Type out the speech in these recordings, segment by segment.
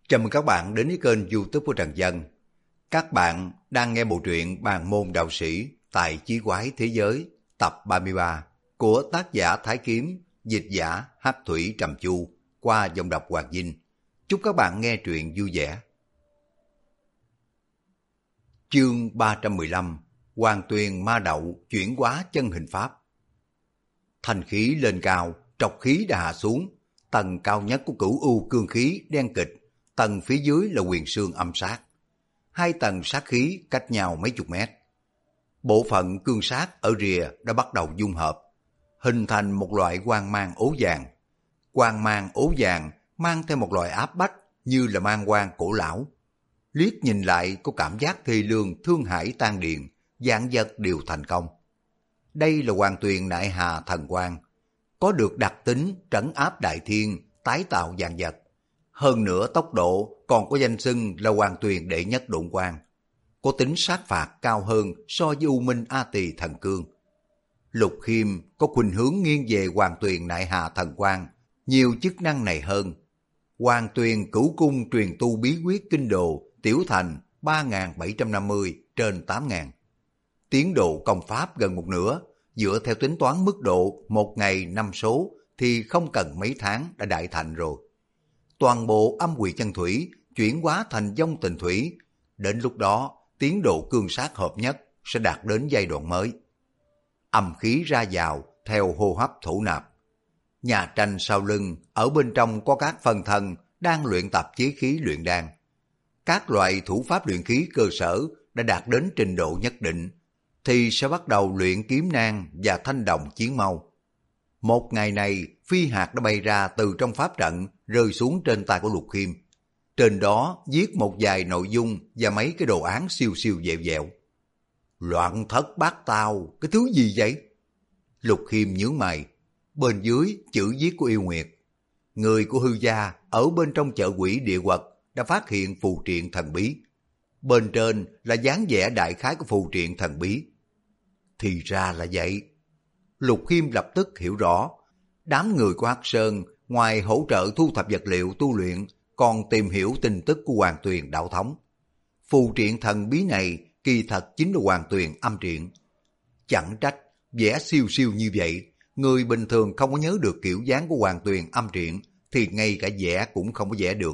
Chào mừng các bạn đến với kênh YouTube của Trần Dân. Các bạn đang nghe bộ truyện Bàn môn đạo sĩ tại chí quái thế giới tập 33 của tác giả Thái Kiếm, dịch giả Hắc Thủy Trầm Chu qua giọng đọc Hoàng Vinh. Chúc các bạn nghe truyện vui vẻ. Chương 315: Hoàng Tuyền ma đậu chuyển hóa chân hình pháp. Thành khí lên cao, trọc khí đã hạ xuống. Tầng cao nhất của Cửu U cương khí đen kịch, tầng phía dưới là Huyền Xương âm sát. Hai tầng sát khí cách nhau mấy chục mét. Bộ phận cương sát ở rìa đã bắt đầu dung hợp, hình thành một loại quang mang ố vàng. Quang mang ố vàng mang theo một loại áp bách như là mang quang cổ lão. Liếc nhìn lại có cảm giác thê lương, thương hải tan điền, vạn vật đều thành công. Đây là Hoàng Tuyền Nại Hà thần quang, có được đặc tính trấn áp đại thiên, tái tạo vạn vật. Hơn nữa tốc độ còn có danh xưng là Hoàng Tuyền đệ nhất độn quang, có tính sát phạt cao hơn so với U Minh A Tỳ thần cương. Lục Khiêm có khuynh hướng nghiêng về Hoàng Tuyền Nại Hà thần quang, nhiều chức năng này hơn. Hoàng Tuyền cửu cung truyền tu bí quyết kinh đồ tiểu thành 3.750 trên 8.000. Tiến độ công pháp gần một nửa, dựa theo tính toán mức độ 1 ngày 5 số thì không cần mấy tháng đã đại thành rồi. Toàn bộ âm quỷ chân thủy chuyển hóa thành vong tình thủy, đến lúc đó tiến độ cương sát hợp nhất sẽ đạt đến giai đoạn mới. Âm khí ra vào theo hô hấp thổ nạp. Nhà tranh sau lưng ở bên trong có các phân thân đang luyện tập chế khí luyện đan. Các loại thủ pháp luyện khí cơ sở đã đạt đến trình độ nhất định thì sẽ bắt đầu luyện kiếm nang và thanh đồng chiến mâu. Một ngày này, phi hạt đã bay ra từ trong pháp trận, rơi xuống trên tay của Lục Khiêm. Trên đó viết một vài nội dung và mấy cái đồ án siêu siêu vẹo vẹo. Loạn thất bát tao, cái thứ gì vậy? Lục Khiêm nhướng mày. Bên dưới chữ viết của Yêu Nguyệt. Người của Hư Gia ở bên trong chợ quỷ địa quật đã phát hiện phù triện thần bí. Bên trên là dáng vẻ đại khái của phù triện thần bí. Thì ra là vậy. Lục Khiêm lập tức hiểu rõ. Đám người của Hắc Sơn ngoài hỗ trợ thu thập vật liệu tu luyện còn tìm hiểu tin tức của Hoàng Tuyền đạo thống. Phù triện thần bí này kỳ thật chính là Hoàng Tuyền âm triện. Chẳng trách vẽ siêu siêu như vậy, người bình thường không có nhớ được kiểu dáng của Hoàng Tuyền âm triện thì ngay cả vẽ cũng không có vẽ được.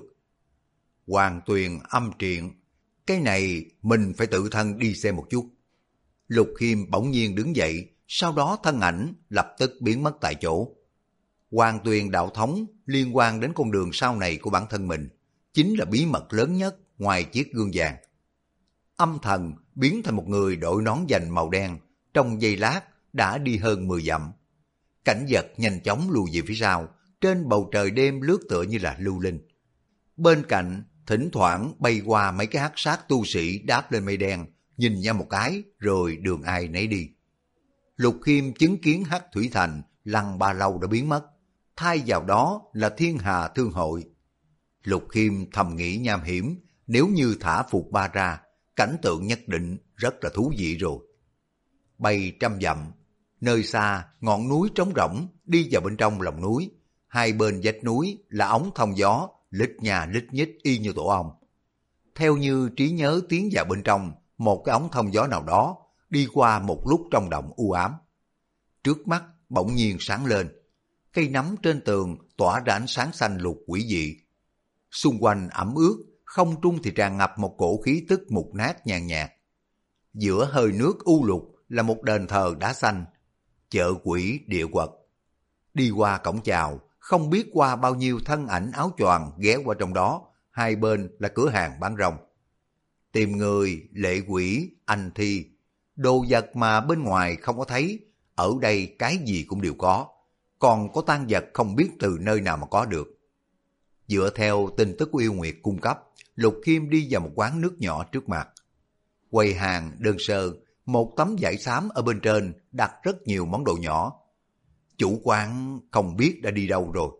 Hoàng Tuyền âm triện, cái này mình phải tự thân đi xem một chút. Lục Khiêm bỗng nhiên đứng dậy, sau đó thân ảnh lập tức biến mất tại chỗ. Hoàng Tuyền đạo thống liên quan đến con đường sau này của bản thân mình, chính là bí mật lớn nhất ngoài chiếc gương vàng. Âm thần biến thành một người đội nón vành màu đen, trong giây lát đã đi hơn 10 dặm. Cảnh vật nhanh chóng lùi về phía sau, trên bầu trời đêm lướt tựa như là lưu linh. Bên cạnh thỉnh thoảng bay qua mấy cái hắc sát tu sĩ đáp lên mây đen, nhìn nhau một cái rồi đường ai nấy đi. Lục Khiêm chứng kiến Hắc Thủy Thành Lăng Ba Lâu đã biến mất, thay vào đó là Thiên Hà Thương Hội. Lục Khiêm thầm nghĩ nham hiểm, nếu như thả Phục Ba ra, cảnh tượng nhất định rất là thú vị rồi. Bay trăm dặm, nơi xa ngọn núi trống rỗng, đi vào bên trong lòng núi, hai bên vách núi là ống thông gió, lít nhà lít nhít y như tổ ong. Theo như trí nhớ tiến vào bên trong một cái ống thông gió nào đó, đi qua một lúc trong động u ám. Trước mắt bỗng nhiên sáng lên, cây nấm trên tường tỏa ra ánh sáng xanh lục quỷ dị. Xung quanh ẩm ướt, không trung thì tràn ngập một cổ khí tức mục nát nhàn nhạt. Giữa hơi nước u lục là một đền thờ đá xanh, chợ quỷ địa quật. Đi qua cổng chào, không biết qua bao nhiêu thân ảnh áo choàng ghé qua trong đó, hai bên là cửa hàng bán rong. Tìm người, lệ quỷ, anh thi, đồ vật mà bên ngoài không có thấy, ở đây cái gì cũng đều có, còn có tang vật không biết từ nơi nào mà có được. Dựa theo tin tức của Yêu Nguyệt cung cấp, Lục Khiêm đi vào một quán nước nhỏ trước mặt. Quầy hàng đơn sơ, một tấm vải xám ở bên trên đặt rất nhiều món đồ nhỏ. Chủ quán không biết đã đi đâu rồi.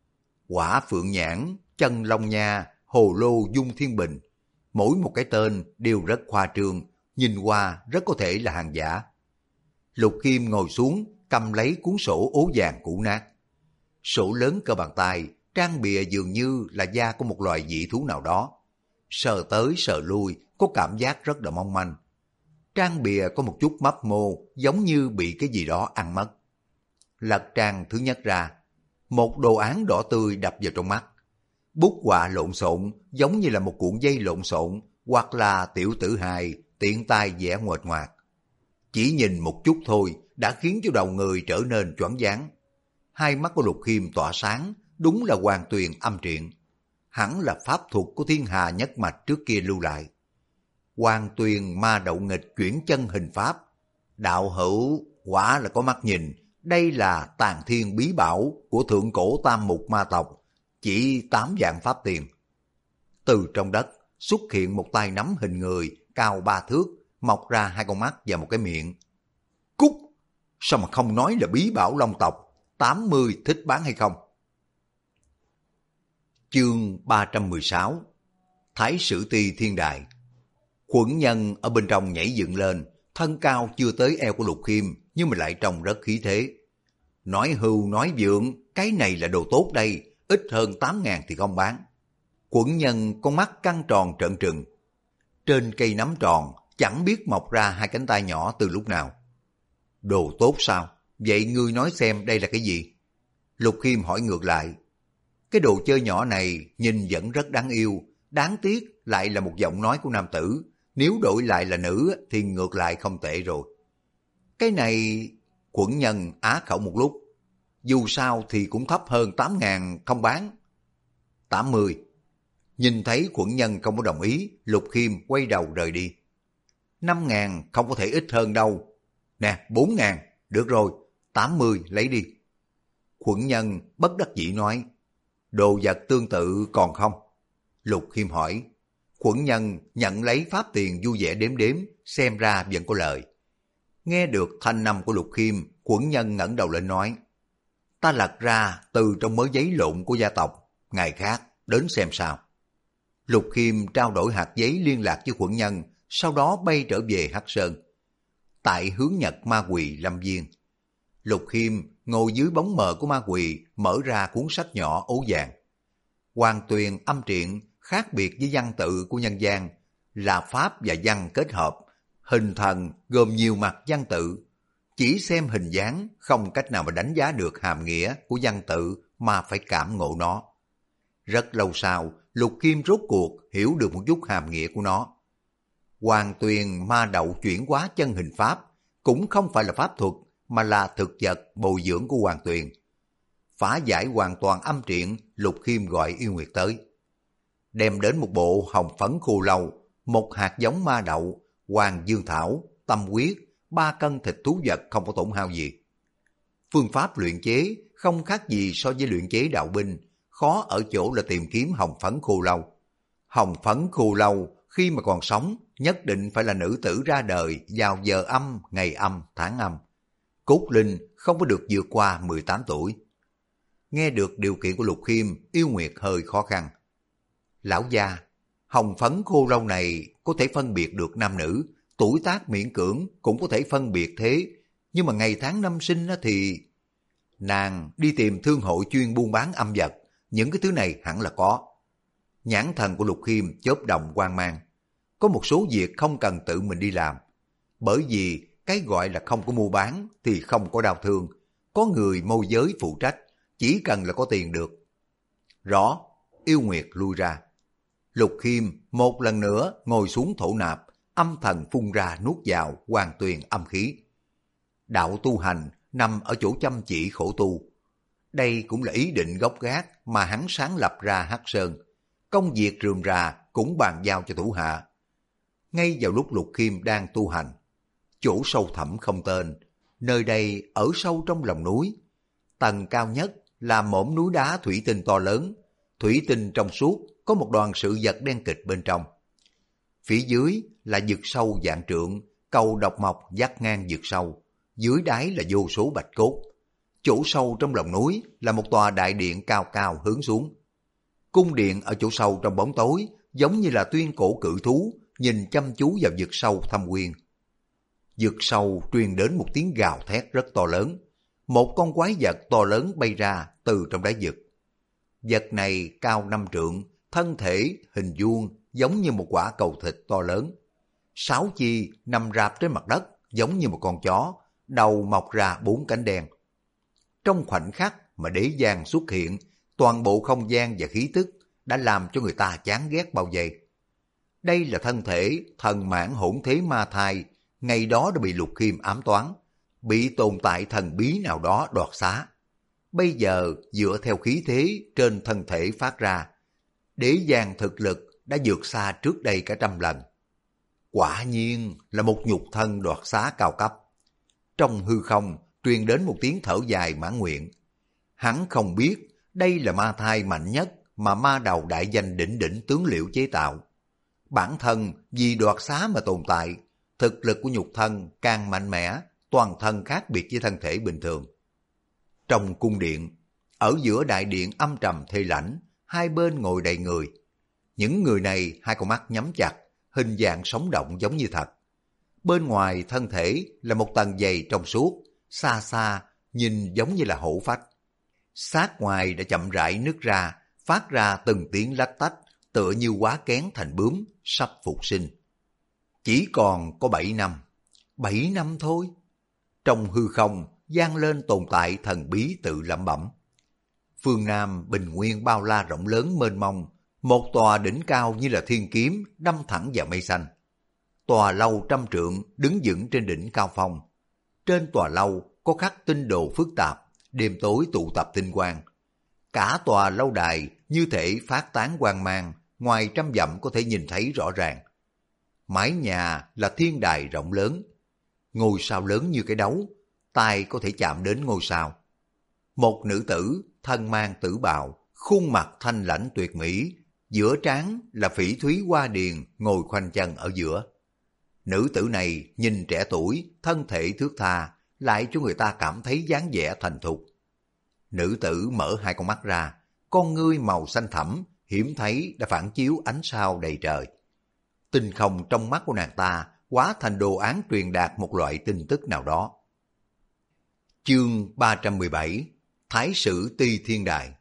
Quả phượng nhãn, chân long nha, hồ lô dung thiên bình, mỗi một cái tên đều rất khoa trương, nhìn qua rất có thể là hàng giả. Lục Khiêm ngồi xuống, cầm lấy cuốn sổ ố vàng cũ nát. Sổ lớn cỡ bàn tay, Trang bìa dường như là da của một loài dị thú nào đó. Sờ tới sờ lui, có cảm giác rất là mong manh. Trang bìa có một chút mấp mô, giống như bị cái gì đó ăn mất. Lật trang thứ nhất ra, một đồ án đỏ tươi đập vào trong mắt. Bút họa lộn xộn, giống như là một cuộn dây lộn xộn, hoặc là tiểu tử hài tiện tay vẽ nguệch ngoạc. Chỉ nhìn một chút thôi đã khiến cho đầu người trở nên choáng váng. Hai mắt của Lục Khiêm tỏa sáng, đúng là Hoàng Tuyền âm truyện. Hẳn là pháp thuật của thiên hà nhất mạch trước kia lưu lại. Hoàng Tuyền ma đậu nghịch chuyển chân hình pháp. Đạo hữu quả là có mắt nhìn, đây là tàn thiên bí bảo của thượng cổ tam mục ma tộc, chỉ 8 vạn pháp tiền. Từ trong đất xuất hiện một tay nắm hình người cao 3 thước, mọc ra 2 con mắt và một cái miệng. Cút! Sao mà không nói là bí bảo long tộc, 80 thích bán hay không? Chương 316 Thái Sử Ti Thiên Đại. Quẩn Nhân ở bên trong nhảy dựng lên, thân cao chưa tới eo của Lục Khiêm, nhưng mà lại trông rất khí thế. Nói hưu nói vượng, cái này là đồ tốt đây, ít hơn 8.000 thì không bán. Quẩn Nhân con mắt căng tròn trợn trừng. Trên cây nắm tròn, chẳng biết mọc ra 2 cánh tay nhỏ từ lúc nào. Đồ tốt sao? Vậy ngươi nói xem đây là cái gì? Lục Khiêm hỏi ngược lại. Cái đồ chơi nhỏ này nhìn vẫn rất đáng yêu, đáng tiếc lại là một giọng nói của nam tử. Nếu đổi lại là nữ thì ngược lại không tệ rồi. Cái này... Quẩn Nhân á khẩu một lúc. Dù sao thì cũng thấp hơn 8.000 không bán. 80. Nhìn thấy Quẩn Nhân không có đồng ý, Lục Khiêm quay đầu rời đi. 5.000 không có thể ít hơn đâu. Nè, 4.000, được rồi, 80 lấy đi. Quẩn Nhân bất đắc dĩ nói, đồ vật tương tự còn không? Lục Khiêm hỏi. Quẩn Nhân nhận lấy pháp tiền vui vẻ đếm đếm, xem ra vẫn có lời. Nghe được thanh âm của Lục Khiêm, Quẩn Nhân ngẩng đầu lên nói, ta lật ra từ trong mớ giấy lộn của gia tộc, ngày khác đến xem sao. Lục Khiêm trao đổi hạt giấy liên lạc với Quẩn Nhân, sau đó bay trở về Hắc Sơn. Tại hướng Nhật Ma Quỳ Lâm Viên, Lục Khiêm ngồi dưới bóng mờ của Ma Quỳ, mở ra cuốn sách nhỏ ố vàng. Hoàng Tuyền âm truyện khác biệt với văn tự của nhân gian, là pháp và văn kết hợp, hình thần gồm nhiều mặt văn tự. Chỉ xem hình dáng không cách nào mà đánh giá được hàm nghĩa của văn tự mà phải cảm ngộ nó. Rất lâu sau, Lục Khiêm rốt cuộc hiểu được một chút hàm nghĩa của nó. Hoàng Tuyền ma đậu chuyển hóa chân hình pháp cũng không phải là pháp thuật mà là thực vật bồi dưỡng của Hoàng Tuyền. Phá giải hoàn toàn âm truyện, Lục Khiêm gọi Yêu Nguyệt tới. Đem đến một bộ hồng phấn khô lâu, một hạt giống ma đậu, hoàng dương thảo, tâm huyết, 3 cân thịt thú vật không có tổn hao gì. Phương pháp luyện chế không khác gì so với luyện chế đạo binh, khó ở chỗ là tìm kiếm hồng phấn khô lâu. Hồng phấn khô lâu khi mà còn sống nhất định phải là nữ tử ra đời vào giờ âm, ngày âm, tháng âm. Cốt linh không có được vượt qua 18 tuổi. Nghe được điều kiện của Lục Khiêm, Yêu Nguyệt hơi khó khăn. Lão gia, hồng phấn khô lâu này có thể phân biệt được nam nữ, tuổi tác miễn cưỡng cũng có thể phân biệt thế, nhưng mà ngày tháng năm sinh thì... Nàng đi tìm thương hội chuyên buôn bán âm vật, những cái thứ này hẳn là có. Nhãn thần của Lục Khiêm chớp đồng quang mang. Có một số việc không cần tự mình đi làm, bởi vì cái gọi là không có mua bán thì không có đau thương, có người môi giới phụ trách, chỉ cần là có tiền được. Rõ. Yêu Nguyệt lui ra. Lục Khiêm một lần nữa ngồi xuống thổ nạp, âm thần phun ra nuốt vào Hoàng Tuyền âm khí. Đạo tu hành nằm ở chỗ chăm chỉ khổ tu. Đây cũng là ý định gốc gác mà hắn sáng lập ra Hắc Sơn. Công việc rườm rà cũng bàn giao cho thủ hạ. Ngay vào lúc Lục Khiêm đang tu hành, chỗ sâu thẳm không tên, nơi đây ở sâu trong lòng núi. Tầng cao nhất là mỏm núi đá thủy tinh to lớn, thủy tinh trong suốt, có một đoàn sự vật đen kịch bên trong. Phía dưới là vực sâu vạn trượng, cầu độc mộc vắt ngang vực sâu, dưới đáy là vô số bạch cốt. Chỗ sâu trong lòng núi là một tòa đại điện cao cao hướng xuống. Cung điện ở chỗ sâu trong bóng tối giống như là tuyên cổ cự thú nhìn chăm chú vào vực sâu thâm quyên. Vực sâu truyền đến một tiếng gào thét rất to lớn. Một con quái vật to lớn bay ra từ trong đáy vực. Vật này cao 5 trượng, thân thể hình vuông giống như một quả cầu thịt to lớn. 6 chi nằm rạp trên mặt đất giống như một con chó, đầu mọc ra 4 cánh đen. Trong khoảnh khắc mà đế giang xuất hiện, toàn bộ không gian và khí tức đã làm cho người ta chán ghét bao vây. Đây là thân thể thần mãn hỗn thế ma thai, ngày đó đã bị Lục Khiêm ám toán, bị tồn tại thần bí nào đó đoạt xá. Bây giờ dựa theo khí thế trên thân thể phát ra, đế giang thực lực đã vượt xa trước đây cả 100 lần. Quả nhiên là một nhục thân đoạt xá cao cấp. Trong hư không truyền đến một tiếng thở dài mãn nguyện. Hắn không biết đây là ma thai mạnh nhất mà ma đầu đại danh đỉnh đỉnh tướng Liễu chế tạo. Bản thân vì đoạt xá mà tồn tại, thực lực của nhục thân càng mạnh mẽ, toàn thân khác biệt với thân thể bình thường. Trong cung điện, ở giữa đại điện âm trầm thê lãnh, hai bên ngồi đầy người. Những người này hai con mắt nhắm chặt, hình dạng sống động giống như thật. Bên ngoài thân thể là một tầng dày trong suốt, xa xa nhìn giống như là hổ phách. Xác ngoài đã chậm rãi nứt ra, phát ra từng tiếng lách tách, tựa như quá kén thành bướm, sắp phục sinh. Chỉ còn có 7 năm. 7 năm thôi. Trong hư không vang lên tồn tại thần bí tự lẩm bẩm. Phương Nam bình nguyên bao la rộng lớn mênh mông, một tòa đỉnh cao như là thiên kiếm đâm thẳng vào mây xanh. Tòa lâu 100 trượng đứng vững trên đỉnh cao phong. Trên tòa lâu có khắc tinh đồ phức tạp, đêm tối tụ tập tinh quang. Cả tòa lâu đài như thể phát tán quang mang, ngoài 100 dặm có thể nhìn thấy rõ ràng. Mái nhà là thiên đài rộng lớn, ngôi sao lớn như cái đấu, tay có thể chạm đến ngôi sao. Một nữ tử thân mang tử bào, khuôn mặt thanh lãnh tuyệt mỹ, giữa trán là phỉ thúy hoa điền ngồi khoanh chân ở giữa. Nữ tử này nhìn trẻ tuổi, thân thể thướt tha, lại cho người ta cảm thấy dáng vẻ thành thục. Nữ tử mở hai con mắt ra, con ngươi màu xanh thẳm, hiếm thấy đã phản chiếu ánh sao đầy trời. Tinh không trong mắt của nàng ta hóa thành đồ án truyền đạt một loại tin tức nào đó. Chương 317 Thái sử Ti Thiên Đài.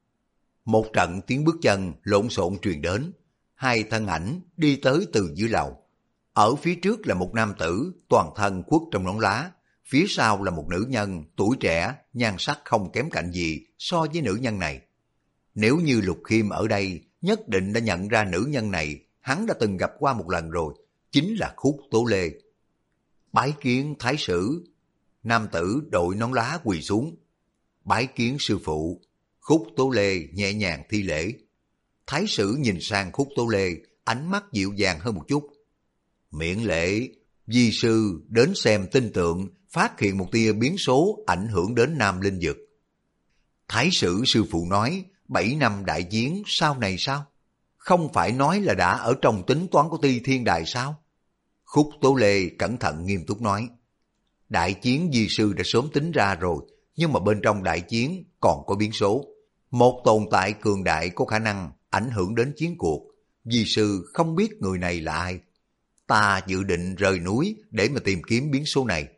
Một trận tiếng bước chân lộn xộn truyền đến, hai thân ảnh đi tới từ dưới lầu. Ở phía trước là một nam tử toàn thân khuất trong nón lá, phía sau là một nữ nhân tuổi trẻ, nhan sắc không kém cạnh gì so với nữ nhân này. Nếu như Lục Khiêm ở đây, nhất định đã nhận ra nữ nhân này, hắn đã từng gặp qua một lần rồi, chính là Khúc Tố Lê. Bái kiến thái sử. Nam tử đội nón lá quỳ xuống. Bái kiến sư phụ. Khúc Tố Lê nhẹ nhàng thi lễ. Thái sử nhìn sang Khúc Tố Lê, ánh mắt dịu dàng hơn một chút. Miễn lễ, vi sư đến xem tinh tượng, phát hiện một tia biến số ảnh hưởng đến Nam Linh Dực. Thái sử sư phụ nói, 7 năm đại chiến sau này sao? Không phải nói là đã ở trong tính toán của Ti Thiên Đài sao? Khúc Tố Lê cẩn thận nghiêm túc nói. Đại chiến vi sư đã sớm tính ra rồi, nhưng mà bên trong đại chiến còn có biến số. Một tồn tại cường đại có khả năng ảnh hưởng đến chiến cuộc. Vi sư không biết người này là ai. Ta dự định rời núi để mà tìm kiếm biến số này.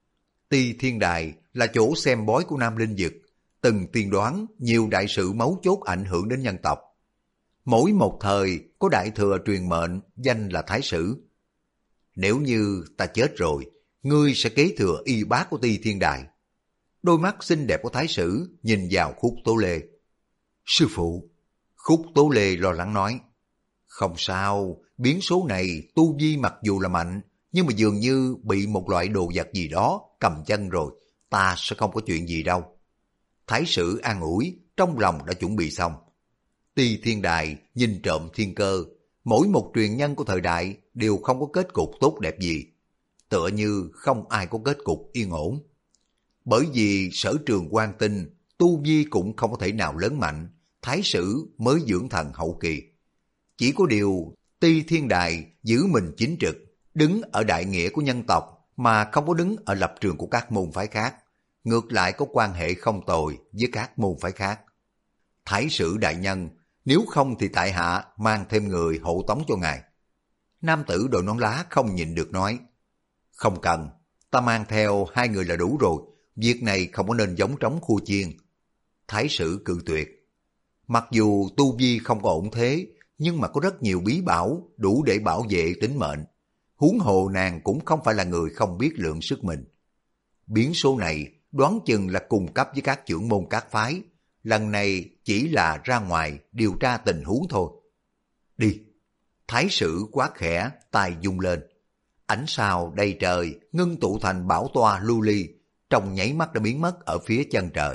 Ti Thiên Đài là chỗ xem bói của Nam Linh Dực, từng tiên đoán nhiều đại sự mấu chốt ảnh hưởng đến nhân tộc. Mỗi một thời có đại thừa truyền mệnh danh là Thái sử. Nếu như ta chết rồi, ngươi sẽ kế thừa y bác của Ti Thiên Đài. Đôi mắt xinh đẹp của Thái sử nhìn vào Khúc Tố Lê. Sư phụ. Khúc Tố Lê lo lắng nói. Không sao, biến số này tu vi mặc dù là mạnh, nhưng mà dường như bị một loại đồ vật gì đó cầm chân rồi, ta sẽ không có chuyện gì đâu. Thái sử an ủi, trong lòng đã chuẩn bị xong. Ti Thiên Đài nhìn trộm thiên cơ, mỗi một truyền nhân của thời đại đều không có kết cục tốt đẹp gì. Tựa như không ai có kết cục yên ổn. Bởi vì Sở Trường Quang Tinh, tu vi cũng không có thể nào lớn mạnh, Thái sử mới dưỡng thần hậu kỳ. Chỉ có điều Ti Thiên Đài giữ mình chính trực, đứng ở đại nghĩa của nhân tộc mà không có đứng ở lập trường của các môn phái khác, ngược lại có quan hệ không tồi với các môn phái khác. Thái sử đại nhân, nếu không thì tại hạ mang thêm người hộ tống cho ngài. Nam tử đội nón lá không nhịn được nói. Không cần, ta mang theo 2 người là đủ rồi, việc này không có nên giống trống khua chiên. Thái sử cự tuyệt. Mặc dù tu vi không có ổn thế, nhưng mà có rất nhiều bí bảo đủ để bảo vệ tính mệnh. Huống hồ nàng cũng không phải là người không biết lượng sức mình. Biến số này đoán chừng là cùng cấp với các trưởng môn các phái. Lần này chỉ là ra ngoài điều tra tình huống thôi. Đi. Thái sử quát khẽ, tay vung lên. Ánh sao đầy trời ngưng tụ thành bảo toa lưu ly, trong nháy mắt đã biến mất ở phía chân trời.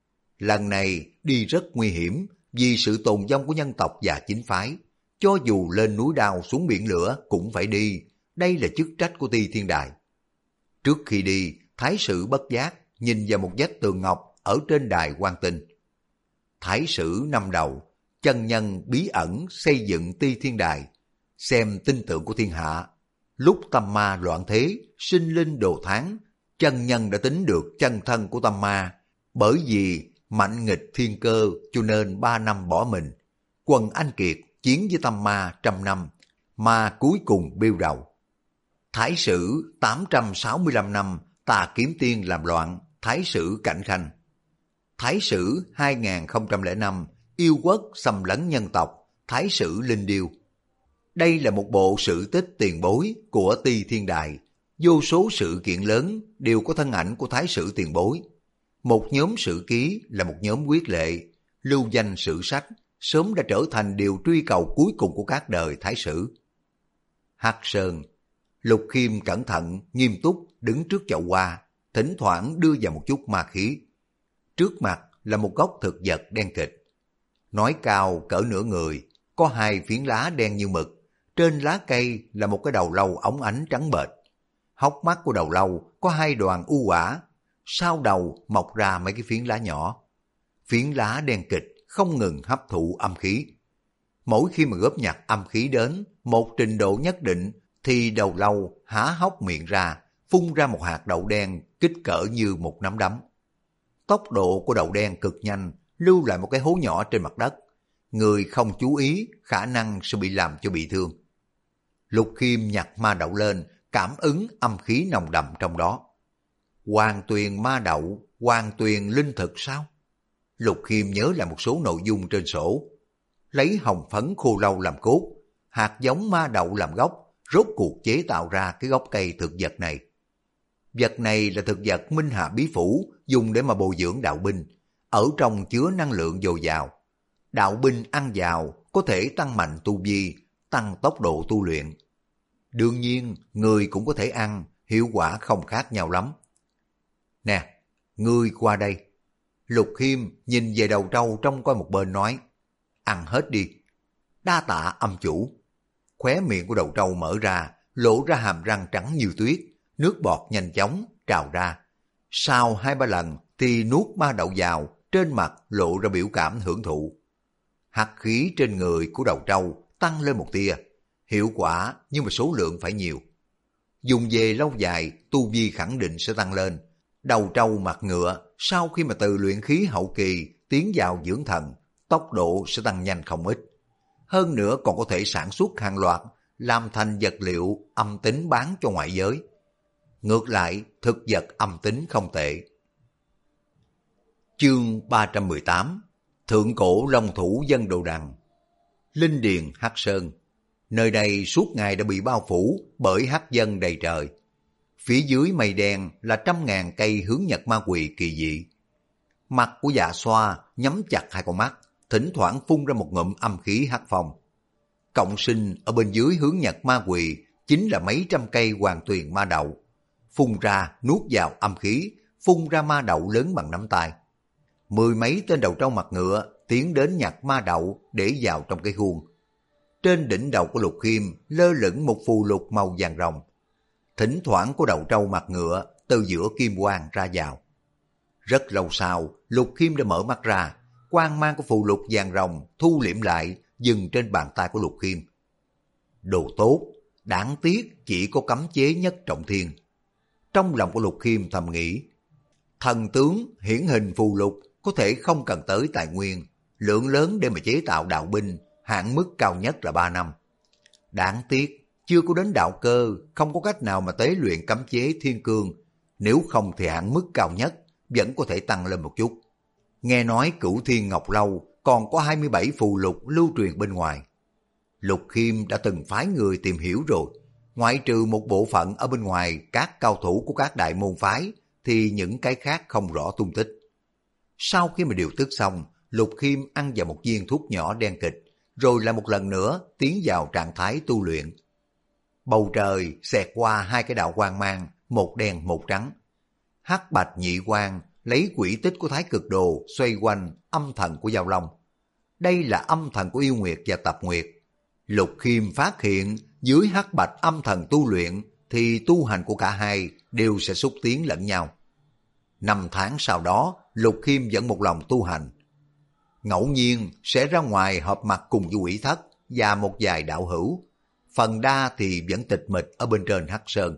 Lần này đi rất nguy hiểm vì sự tồn vong của nhân tộc và chính phái. Cho dù lên núi đao xuống biển lửa cũng phải đi. Đây là chức trách của Ti Thiên Đài. Trước khi đi, Thái sử bất giác nhìn vào một vách tường ngọc ở trên đài Quan Tinh. Thái sử năm đầu, chân nhân bí ẩn xây dựng Ti Thiên Đài, xem tinh tượng của thiên hạ. Lúc tâm ma loạn thế, sinh linh đồ tháng, chân nhân đã tính được chân thân của tâm ma. Bởi vì mạnh nghịch thiên cơ cho nên 3 năm bỏ mình. Quần anh kiệt chiến với tâm ma 100 năm, mà cuối cùng biêu đầu. Thái sử 865 năm, Tà Kiếm Tiên làm loạn, Thái sử Cảnh Khanh. Thái sử 2005, yêu quốc xâm lấn nhân tộc, Thái sử Linh Điêu. Đây là một bộ sự tích tiền bối của Ti Thiên Đài. Vô số sự kiện lớn đều có thân ảnh của Thái sử tiền bối. Một nhóm sử ký là một nhóm quyết lệ, lưu danh sử sách, sớm đã trở thành điều truy cầu cuối cùng của các đời Thái sử. Hắc Sơn. Lục Khiêm cẩn thận, nghiêm túc đứng trước chậu hoa, thỉnh thoảng đưa vào một chút ma khí. Trước mặt là một gốc thực vật đen kịt. Nói cao cỡ nửa người, có 2 phiến lá đen như mực. Trên lá cây là một cái đầu lâu óng ánh trắng bệch. Hốc mắt của đầu lâu có 2 đoàn u quả. Sau đầu mọc ra mấy cái phiến lá nhỏ. Phiến lá đen kịt không ngừng hấp thụ âm khí. Mỗi khi mà góp nhặt âm khí đến một trình độ nhất định, thì đầu lâu há hốc miệng ra, phun ra một hạt đậu đen kích cỡ như một nắm đấm. Tốc độ của đậu đen cực nhanh, lưu lại một cái hố nhỏ trên mặt đất. Người không chú ý, khả năng sẽ bị làm cho bị thương. Lục Khiêm nhặt ma đậu lên, cảm ứng âm khí nồng đậm trong đó. Hoàng tuyền ma đậu, hoàng tuyền linh thực sao? Lục Khiêm nhớ lại một số nội dung trên sổ. Lấy hồng phấn khô lâu làm cốt, hạt giống ma đậu làm gốc, rốt cuộc chế tạo ra cái gốc cây thực vật này. Vật này là thực vật Minh Hà Bí Phủ, dùng để mà bồi dưỡng đạo binh, ở trong chứa năng lượng dồi dào. Đạo binh ăn vào có thể tăng mạnh tu vi, tăng tốc độ tu luyện. Đương nhiên, người cũng có thể ăn, hiệu quả không khác nhau lắm. Nè, ngươi qua đây. Lục Khiêm nhìn về đầu trâu trong coi một bên nói, ăn hết đi. Đa tạ âm chủ. Khóe miệng của đầu trâu mở ra, lộ ra hàm răng trắng như tuyết, nước bọt nhanh chóng trào ra. Sau 2-3 lần thì nuốt ma đậu vào, trên mặt lộ ra biểu cảm hưởng thụ. Hắc khí trên người của đầu trâu tăng lên một tia, hiệu quả nhưng mà số lượng phải nhiều. Dùng về lâu dài, tu vi khẳng định sẽ tăng lên. Đầu trâu mặt ngựa, sau khi mà từ luyện khí hậu kỳ tiến vào dưỡng thần, tốc độ sẽ tăng nhanh không ít. Hơn nữa còn có thể sản xuất hàng loạt, làm thành vật liệu âm tính bán cho ngoại giới. Ngược lại, thực vật âm tính không tệ. Chương 318. Thượng cổ long thủ dân đồ đằng. Linh điền Hắc Sơn. Nơi đây suốt ngày đã bị bao phủ bởi hắc dân đầy trời. Phía dưới mây đen là 100.000 cây hướng nhật ma quỷ kỳ dị. Mặt của Dạ Xoa nhắm chặt 2 con mắt, thỉnh thoảng phun ra một ngụm âm khí hắc phong. Cộng sinh ở bên dưới hướng nhật ma quỷ chính là mấy trăm cây hoàng tuyền ma đậu. Phun ra nuốt vào âm khí, phun ra ma đậu lớn bằng nắm tay. 10 mấy tên đầu trâu mặt ngựa tiến đến nhặt ma đậu để vào trong cái khuôn. Trên đỉnh đầu của Lục Khiêm lơ lửng một phù lục màu vàng rồng. Thỉnh thoảng có đầu trâu mặt ngựa từ giữa kim quang ra vào. Rất lâu sau, Lục Khiêm đã mở mắt ra, quang mang của phù lục vàng rồng thu liễm lại, dừng trên bàn tay của Lục Khiêm. Đồ tốt, đáng tiếc chỉ có cấm chế nhất trọng thiên. Trong lòng của Lục Khiêm thầm nghĩ, thần tướng hiển hình phù lục có thể không cần tới tài nguyên, lượng lớn để mà chế tạo đạo binh, hạn mức cao nhất là 3 năm. Đáng tiếc, chưa có đến đạo cơ, không có cách nào mà tế luyện cấm chế thiên cương, nếu không thì hạn mức cao nhất vẫn có thể tăng lên một chút. Nghe nói Cửu Thiên Ngọc Lâu còn có 27 phù lục lưu truyền bên ngoài. Lục Khiêm đã từng phái người tìm hiểu rồi, ngoại trừ một bộ phận ở bên ngoài các cao thủ của các đại môn phái, thì những cái khác không rõ tung tích. Sau khi mà điều tức xong, Lục Khiêm ăn vào một viên thuốc nhỏ đen kịch, rồi lại một lần nữa tiến vào trạng thái tu luyện. Bầu trời xẹt qua hai cái đạo quang mang, một đen một trắng. Hắc bạch nhị quang lấy quỹ tích của Thái Cực Đồ xoay quanh âm thần của Giao Long. Đây là âm thần của Yêu Nguyệt và Tập Nguyệt. Lục Khiêm phát hiện dưới hắc bạch âm thần tu luyện thì tu hành của cả hai đều sẽ xúc tiến lẫn nhau. 5 tháng sau đó, Lục Khiêm vẫn một lòng tu hành. Ngẫu nhiên sẽ ra ngoài họp mặt cùng với Quỷ Thất và một vài đạo hữu. Phần đa thì vẫn tịch mịch ở bên trên Hắc Sơn.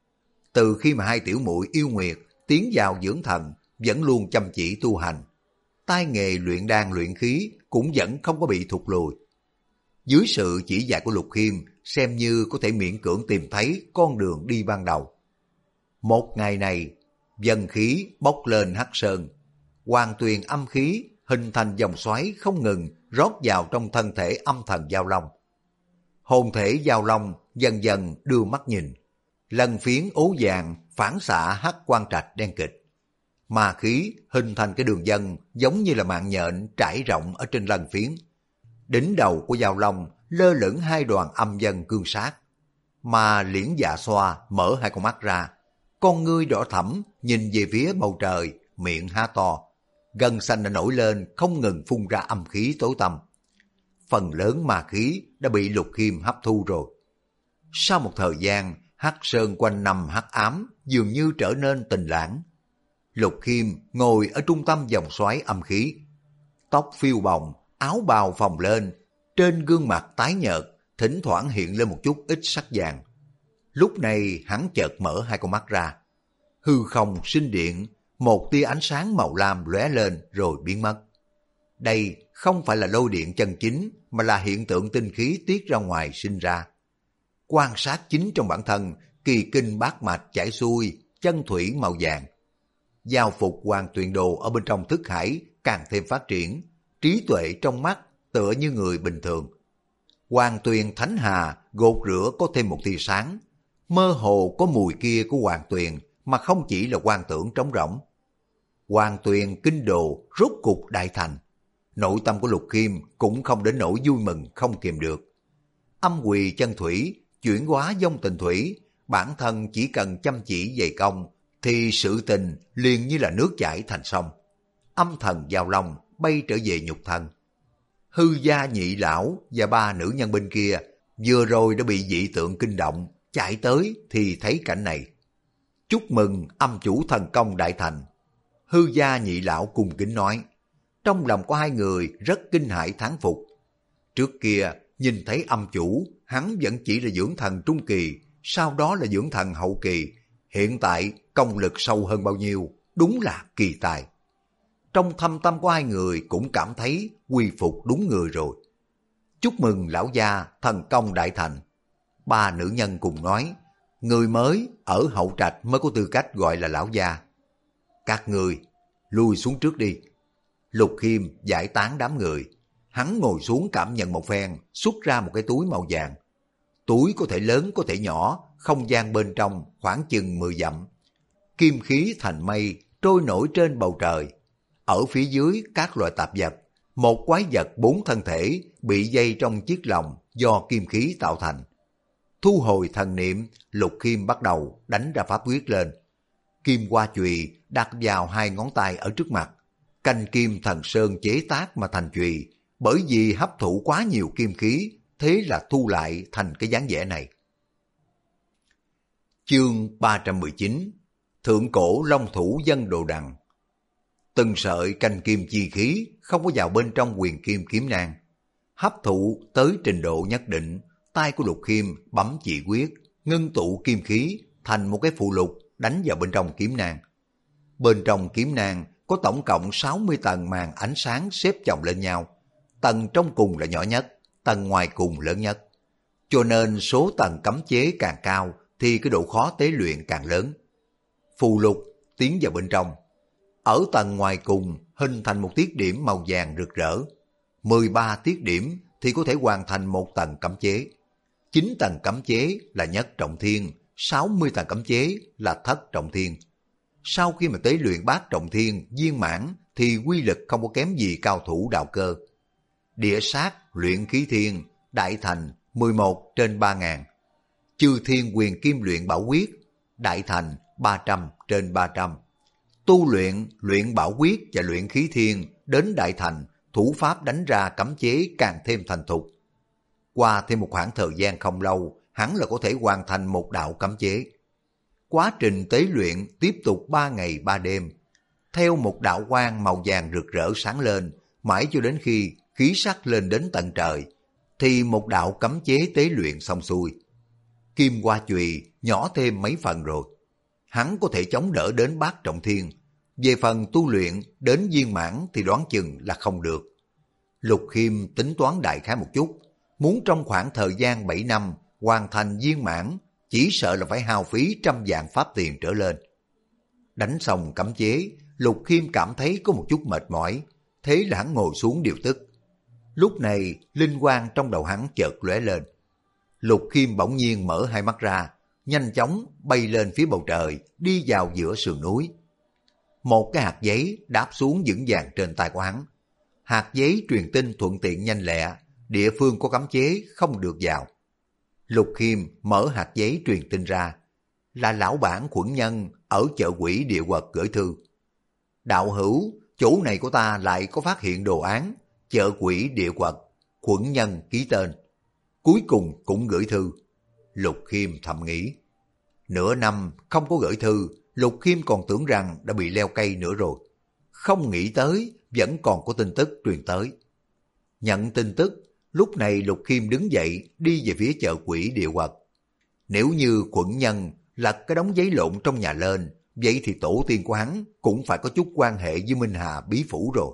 Từ khi mà hai tiểu muội Yêu Nguyệt tiến vào dưỡng thần, vẫn luôn chăm chỉ tu hành. Tay nghề luyện đan luyện khí cũng vẫn không có bị thụt lùi. Dưới sự chỉ dạy của Lục Khiêm, xem như có thể miễn cưỡng tìm thấy con đường đi ban đầu. Một ngày này, dần khí bốc lên Hắc Sơn, Hoàng Tuyền âm khí hình thành dòng xoáy không ngừng rót vào trong thân thể âm thần Giao Long. Hồn thể Giao Long dần dần đưa mắt nhìn, lần phiến ố vàng phản xạ hắc quang trạch đen kịch. Ma khí hình thành cái đường vân giống như là mạng nhện trải rộng ở trên lần phiến. Đỉnh đầu của Giao Long lơ lửng hai đoàn âm vân cương sát, mà Liễn Dạ Xoa mở hai con mắt ra, con ngươi đỏ thẫm nhìn về phía bầu trời, miệng há to, gân xanh đã nổi lên không ngừng phun ra âm khí tối tăm. Phần lớn ma khí đã bị Lục Khiêm hấp thu rồi. Sau một thời gian, Hắc Sơn quanh năm hắc ám dường như trở nên tình lãng. Lục Khiêm ngồi ở trung tâm vòng xoáy âm khí, tóc phiêu bồng, áo bào phồng lên, trên gương mặt tái nhợt thỉnh thoảng hiện lên một chút ít sắc vàng. Lúc này hắn chợt mở hai con mắt ra, hư không sinh điện, một tia ánh sáng màu lam lóe lên rồi biến mất. Đây không phải là lôi điện chân chính, mà là hiện tượng tinh khí tiết ra ngoài sinh ra. Quan sát chính trong bản thân, kỳ kinh bát mạch chảy xuôi, chân thủy màu vàng. Giao phục Hoàng Tuyền Đồ ở bên trong thức hải càng thêm phát triển, trí tuệ trong mắt tựa như người bình thường. Hoàng Tuyền Thánh Hà gột rửa có thêm một tia sáng, mơ hồ có mùi kia của Hoàng Tuyền mà không chỉ là quan tưởng trống rỗng. Hoàng Tuyền kinh đồ rốt cục đại thành. Nội tâm của Lục Khiêm cũng không đến nỗi vui mừng không kìm được. Âm quỳ chân thủy, chuyển hóa vong tình thủy, bản thân chỉ cần chăm chỉ dày công, thì sự tình liền như là nước chảy thành sông. Âm thần Giao Long bay trở về nhục thân. Hư gia nhị lão và ba nữ nhân bên kia vừa rồi đã bị dị tượng kinh động, chạy tới thì thấy cảnh này. Chúc mừng âm chủ thần công đại thành. Hư gia nhị lão cung kính nói. Trong lòng của hai người rất kinh hãi thán phục. Trước kia nhìn thấy âm chủ, hắn vẫn chỉ là dưỡng thần trung kỳ, sau đó là dưỡng thần hậu kỳ. Hiện tại công lực sâu hơn bao nhiêu, đúng là kỳ tài. Trong thâm tâm của hai người cũng cảm thấy quy phục đúng người rồi. Chúc mừng lão gia thần công đại thành. Ba nữ nhân cùng nói, người mới ở hậu trạch mới có tư cách gọi là lão gia. Các người lui xuống trước đi. Lục Khiêm giải tán đám người. Hắn ngồi xuống cảm nhận một phen, xuất ra một cái túi màu vàng. Túi có thể lớn có thể nhỏ, không gian bên trong khoảng chừng 10 dặm. Kim khí thành mây trôi nổi trên bầu trời. Ở phía dưới các loại tạp vật, một quái vật 4 thân thể bị dây trong chiếc lồng do kim khí tạo thành. Thu hồi thần niệm, Lục Khiêm bắt đầu đánh ra pháp quyết lên. Kim qua chùy đặt vào 2 ngón tay ở trước mặt. Canh kim thần sơn chế tác mà thành chùy, bởi vì hấp thụ quá nhiều kim khí, thế là thu lại thành cái dáng vẻ này. Chương 319 Thượng cổ long thủ dân đồ đằng. Từng sợi canh kim chi khí không có vào bên trong huyền kim kiếm nang. Hấp thụ tới trình độ nhất định, tay của Lục Khiêm bấm chỉ quyết, ngưng tụ kim khí thành một cái phù lục đánh vào bên trong kiếm nang. Bên trong kiếm nang có tổng cộng 60 tầng màn ánh sáng xếp chồng lên nhau. Tầng trong cùng là nhỏ nhất, tầng ngoài cùng lớn nhất. Cho nên số tầng cấm chế càng cao thì cái độ khó tế luyện càng lớn. Phù lục tiến vào bên trong. Ở tầng ngoài cùng hình thành một tiết điểm màu vàng rực rỡ. 13 tiết điểm thì có thể hoàn thành một tầng cấm chế. 9 tầng cấm chế là nhất trọng thiên, 60 tầng cấm chế là thất trọng thiên. Sau khi mà tế luyện bát trọng thiên viên mãn thì quy lực không có kém gì cao thủ đạo cơ. Địa sát, luyện khí thiên, đại thành 11 trên 3.000. Chư thiên quyền kim luyện bảo quyết, đại thành 300 trên 300. Tu luyện, luyện bảo quyết và luyện khí thiên đến đại thành, thủ pháp đánh ra cấm chế càng thêm thành thục. Qua thêm một khoảng thời gian không lâu, hắn là có thể hoàn thành một đạo cấm chế. Quá trình tế luyện tiếp tục 3 ngày 3 đêm, theo một đạo quang màu vàng rực rỡ sáng lên, mãi cho đến khi khí sắc lên đến tận trời, thì một đạo cấm chế tế luyện xong xuôi. Kim qua chùy nhỏ thêm mấy phần rồi. Hắn có thể chống đỡ đến bát trọng thiên. Về phần tu luyện đến viên mãn thì đoán chừng là không được. Lục Khiêm tính toán đại khái một chút, muốn trong khoảng thời gian 7 năm hoàn thành viên mãn, chỉ sợ là phải hao phí 100 vạn pháp tiền trở lên. Đánh xong cấm chế, Lục Khiêm cảm thấy có một chút mệt mỏi, thế là hắn ngồi xuống điều tức. Lúc này, linh quang trong đầu hắn chợt lóe lên. Lục Khiêm bỗng nhiên mở hai mắt ra, nhanh chóng bay lên phía bầu trời, đi vào giữa sườn núi. Một cái hạt giấy đáp xuống vững vàng trên tay của hắn. Hạt giấy truyền tin thuận tiện nhanh lẹ, địa phương có cấm chế không được vào. Lục Khiêm mở hạt giấy truyền tin ra, là lão bản Khuẩn Nhân ở chợ Quỷ Địa Quật gửi thư. Đạo hữu, chỗ này của ta lại có phát hiện đồ án, chợ Quỷ Địa Quật, Khuẩn Nhân ký tên. Cuối cùng cũng gửi thư. Lục Khiêm thầm nghĩ. Nửa năm không có gửi thư, Lục Khiêm còn tưởng rằng đã bị leo cây nữa rồi. Không nghĩ tới, vẫn còn có tin tức truyền tới. Nhận tin tức, lúc này Lục Khiêm đứng dậy đi về phía chợ Quỷ Địa Quật. Nếu như Khuẩn Nhân lật cái đống giấy lộn trong nhà lên, vậy thì tổ tiên của hắn cũng phải có chút quan hệ với Minh Hà bí phủ rồi.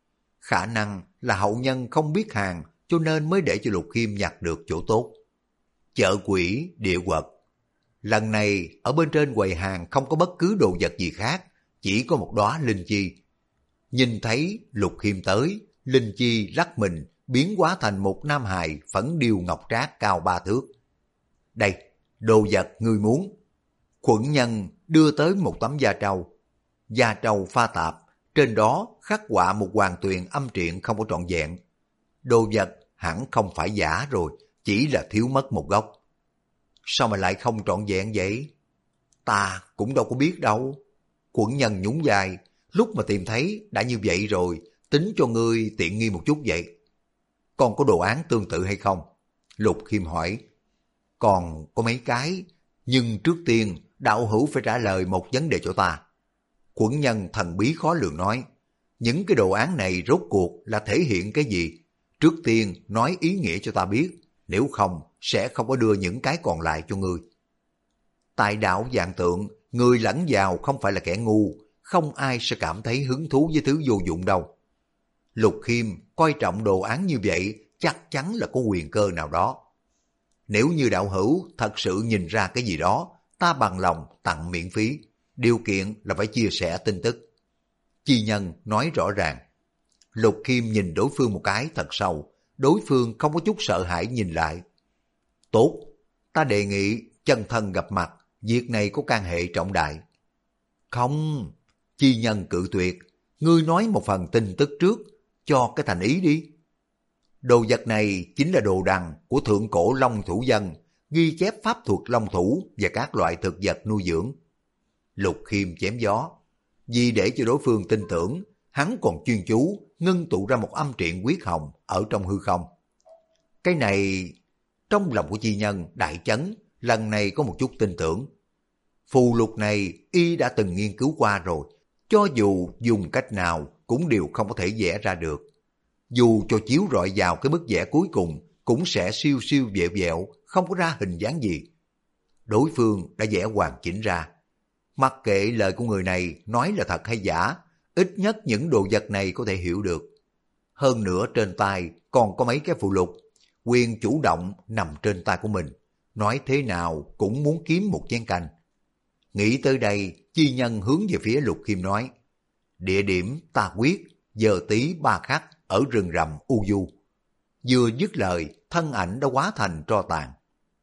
Khả năng là hậu nhân không biết hàng, cho nên mới để cho Lục Khiêm nhặt được chỗ tốt. Chợ Quỷ Địa Quật. Lần này ở bên trên quầy hàng không có bất cứ đồ vật gì khác, chỉ có một đóa linh chi. Nhìn thấy Lục Khiêm tới, linh chi lắc mình biến hóa thành một nam hài phấn điêu ngọc trác cao 3 thước. Đây, đồ vật ngươi muốn. Khuẩn Nhân đưa tới một tấm da trâu. Da trâu pha tạp, trên đó khắc họa một hoàng tuyền âm triện không có trọn vẹn. Đồ vật hẳn không phải giả rồi, chỉ là thiếu mất một góc. Sao mà lại không trọn vẹn vậy? Ta cũng đâu có biết đâu. Khuẩn Nhân nhún vai, lúc mà tìm thấy đã như vậy rồi, tính cho ngươi tiện nghi một chút vậy. Còn có đồ án tương tự hay không? Lục Khiêm hỏi. Còn có mấy cái, nhưng trước tiên đạo hữu phải trả lời một vấn đề cho ta. Khuẩn Nhân thần bí khó lường nói, những cái đồ án này rốt cuộc là thể hiện cái gì? Trước tiên nói ý nghĩa cho ta biết, nếu không sẽ không có đưa những cái còn lại cho ngươi. Tại đạo vạn tượng, người lẫn vào không phải là kẻ ngu, không ai sẽ cảm thấy hứng thú với thứ vô dụng đâu. Lục Khiêm coi trọng đồ án như vậy chắc chắn là có quyền cơ nào đó. Nếu như đạo hữu thật sự nhìn ra cái gì đó, ta bằng lòng tặng miễn phí, điều kiện là phải chia sẻ tin tức. Chi Nhân nói rõ ràng. Lục Khiêm nhìn đối phương một cái thật sâu, đối phương không có chút sợ hãi nhìn lại. Tốt, ta đề nghị chân thân gặp mặt, việc này có can hệ trọng đại. Không, Chi Nhân cự tuyệt, ngươi nói một phần tin tức trước, cho cái thành ý đi. Đồ vật này chính là đồ đằng của thượng cổ Long Thủ Dân, ghi chép pháp thuật Long Thủ và các loại thực vật nuôi dưỡng. Lục Khiêm chém gió, vì để cho đối phương tin tưởng, hắn còn chuyên chú ngưng tụ ra một âm triện quyết hồng ở trong hư không. Cái này, trong lòng của Chi Nhân đại chấn, lần này có một chút tin tưởng. Phù lục này y đã từng nghiên cứu qua rồi, cho dù dùng cách nào cũng đều không có thể vẽ ra được. Dù cho chiếu rọi vào cái bức vẽ cuối cùng cũng sẽ siêu siêu vẹo vẹo, không có ra hình dáng gì. Đối phương đã vẽ hoàn chỉnh ra. Mặc kệ lời của người này nói là thật hay giả, ít nhất những đồ vật này có thể hiểu được. Hơn nữa trên tay còn có mấy cái phù lục, quyền chủ động nằm trên tay của mình. Nói thế nào cũng muốn kiếm một chén canh. Nghĩ tới đây, Chi Nhân hướng về phía Lục Khiêm nói, địa điểm ta quyết, giờ tí 3 khắc ở rừng rậm u du. Vừa dứt lời, thân ảnh đã hóa thành tro tàn.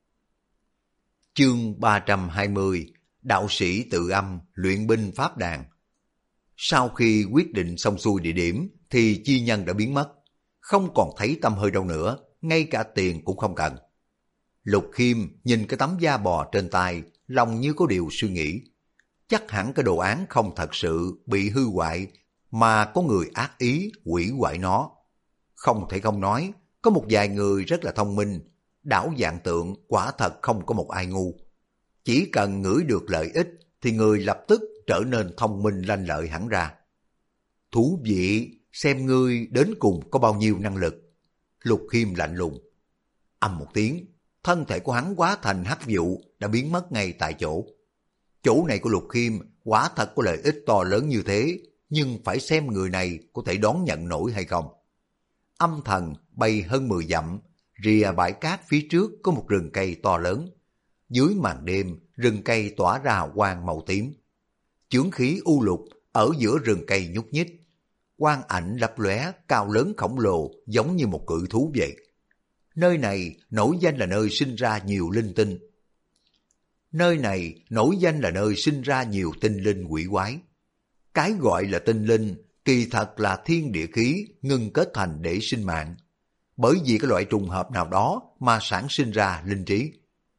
Chương 320, đạo sĩ tự âm luyện binh pháp đàn. Sau khi quyết định xong xuôi địa điểm thì chi nhân đã biến mất, không còn thấy tăm hơi đâu nữa, ngay cả tiền cũng không cần. Lục Khiêm nhìn cái tấm da bò trên tay, lòng như có điều suy nghĩ. Chắc hẳn cái đồ án không thật sự bị hư hoại, mà có người ác ý hủy hoại nó. Không thể không nói, có một vài người rất là thông minh, đảo vạn tượng quả thật không có một ai ngu. Chỉ cần ngửi được lợi ích thì người lập tức trở nên thông minh lanh lợi hẳn ra. Thú vị, xem ngươi đến cùng có bao nhiêu năng lực. Lục Khiêm lạnh lùng. Ầm một tiếng, thân thể của hắn hóa thành hắc vụ đã biến mất ngay tại chỗ. Chỗ này của Lục Khiêm quả thật có lợi ích to lớn như thế, nhưng phải xem người này có thể đón nhận nổi hay không. Âm thần bay hơn 10 dặm, rìa bãi cát phía trước có một rừng cây to lớn. Dưới màn đêm, rừng cây tỏa ra hào quang màu tím. Chướng khí u lục ở giữa rừng cây nhúc nhích. Quang ảnh lấp lóe cao lớn khổng lồ giống như một cự thú vậy. Nơi này nổi danh là nơi sinh ra nhiều linh tinh. Tinh linh quỷ quái. Cái gọi là tinh linh kỳ thật là thiên địa khí ngưng kết thành để sinh mạng. Bởi vì cái loại trùng hợp nào đó mà sản sinh ra linh trí.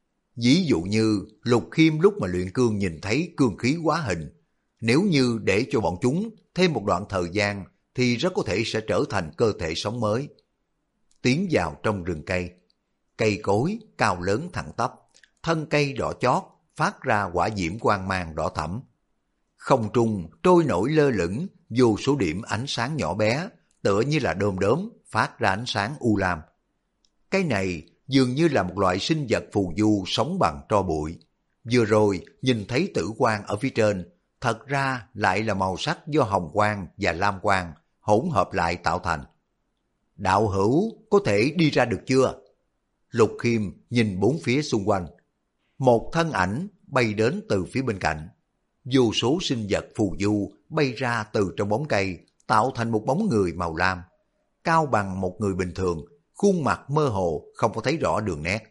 Ví dụ như Lục Khiêm lúc mà luyện cương nhìn thấy cương khí hóa hình, nếu như để cho bọn chúng thêm một đoạn thời gian thì rất có thể sẽ trở thành cơ thể sống mới. Tiến vào trong rừng cây, cây cối cao lớn thẳng tắp, thân cây đỏ chót phát ra hỏa diễm quang mang đỏ thẫm. Không trung trôi nổi lơ lửng vô số điểm ánh sáng nhỏ bé, tựa như là đom đóm phát ra ánh sáng u lam. Cái này dường như là một loại sinh vật phù du sống bằng tro bụi. Vừa rồi nhìn thấy tử quang ở phía trên, thật ra lại là màu sắc do hồng quang và lam quang hỗn hợp lại tạo thành. Đạo hữu có thể đi ra được chưa? Lục Khiêm nhìn bốn phía xung quanh. Một thân ảnh bay đến từ phía bên cạnh. Vô số sinh vật phù du bay ra từ trong bóng cây, tạo thành một bóng người màu lam. Cao bằng một người bình thường, khuôn mặt mơ hồ không có thấy rõ đường nét.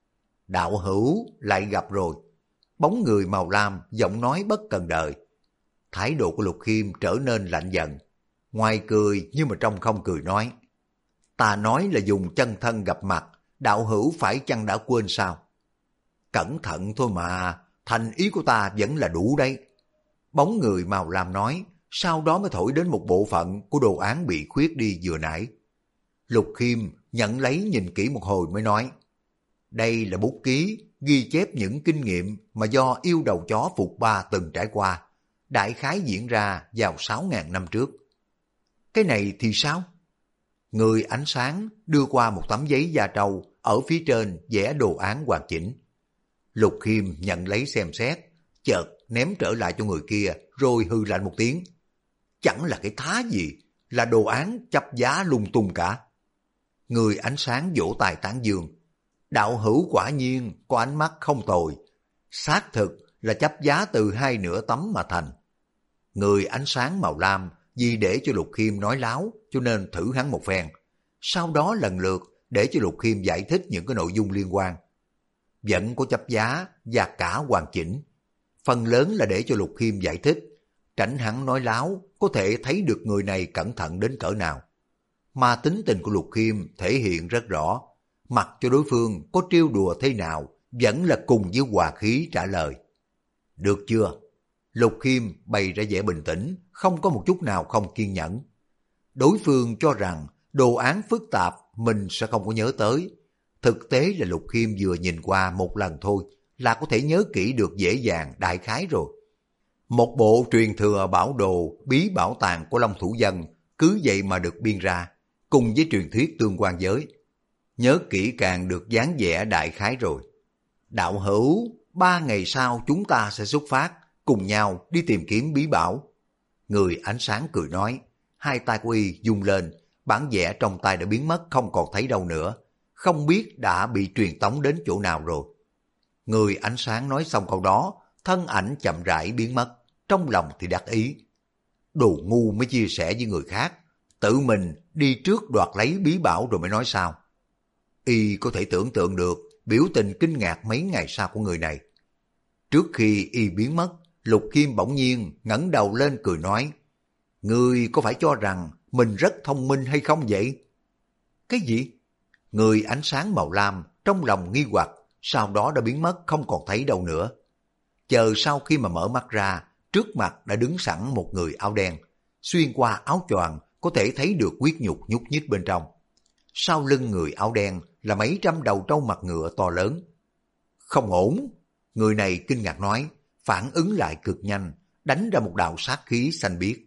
Đạo hữu lại gặp rồi. Bóng người màu lam giọng nói bất cần đời. Thái độ của Lục Khiêm trở nên lạnh giận. Ngoài cười nhưng mà trong không cười nói. Ta nói là dùng chân thân gặp mặt, đạo hữu phải chăng đã quên sao? Cẩn thận thôi mà, thành ý của ta vẫn là đủ đấy. Bóng người màu lam nói, sau đó mới thổi đến một bộ phận của đồ án bị khuyết đi vừa nãy. Lục Khiêm nhận lấy nhìn kỹ một hồi mới nói. Đây là bút ký, ghi chép những kinh nghiệm mà do yêu đầu chó Phục Ba từng trải qua. Đại khái diễn ra vào 6.000 năm trước. Cái này thì sao? Người ánh sáng đưa qua một tấm giấy da trâu, ở phía trên vẽ đồ án hoàn chỉnh. Lục Khiêm nhận lấy xem xét, chợt ném trở lại cho người kia, rồi hư lạnh một tiếng. Chẳng là cái thá gì, là đồ án chấp giá lung tung cả. Người ánh sáng vỗ tay tán dương. Đạo hữu quả nhiên có ánh mắt không tồi, xác thực là chấp giá từ 2 nửa tấm mà thành. Người ánh sáng màu lam vì để cho Lục Khiêm nói láo cho nên thử hắn một phen. Sau đó lần lượt để cho Lục Khiêm giải thích những cái nội dung liên quan. Vẫn có chấp giá và cả hoàn chỉnh. Phần lớn là để cho Lục Khiêm giải thích, tránh hắn nói láo, có thể thấy được người này cẩn thận đến cỡ nào. Mà tính tình của Lục Khiêm thể hiện rất rõ, mặc cho đối phương có trêu đùa thế nào, vẫn là cùng với hòa khí trả lời. Được chưa? Lục Khiêm bày ra vẻ bình tĩnh, không có một chút nào không kiên nhẫn. Đối phương cho rằng đồ án phức tạp mình sẽ không có nhớ tới. Thực tế là Lục Khiêm vừa nhìn qua một lần thôi là có thể nhớ kỹ được dễ dàng đại khái rồi. Một bộ truyền thừa bảo đồ bí bảo tàng của Long Thủ Dân cứ vậy mà được biên ra, cùng với truyền thuyết tương quan giới. Nhớ kỹ càng được dáng vẻ đại khái rồi. Đạo hữu, 3 ngày sau chúng ta sẽ xuất phát, cùng nhau đi tìm kiếm bí bảo. Người ánh sáng cười nói, hai tay của y rung lên, bản vẽ trong tay đã biến mất không còn thấy đâu nữa, không biết đã bị truyền tống đến chỗ nào rồi. Người ánh sáng nói xong câu đó, thân ảnh chậm rãi biến mất, trong lòng thì đắc ý. Đồ ngu mới chia sẻ với người khác, tự mình đi trước đoạt lấy bí bảo rồi mới nói sao. Y có thể tưởng tượng được biểu tình kinh ngạc mấy ngày sau của người này. Trước khi y biến mất, Lục Khiêm bỗng nhiên ngẩng đầu lên cười nói, ngươi có phải cho rằng mình rất thông minh hay không vậy? Cái gì? Người ánh sáng màu lam trong lòng nghi hoặc, sau đó đã biến mất không còn thấy đâu nữa. Chờ sau khi mà mở mắt ra, trước mặt đã đứng sẵn một người áo đen, xuyên qua áo choàng có thể thấy được huyết nhục nhúc nhích bên trong. Sau lưng người áo đen là mấy trăm đầu trâu mặt ngựa to lớn. Không ổn, người này kinh ngạc nói, phản ứng lại cực nhanh, đánh ra một đạo sát khí xanh biếc.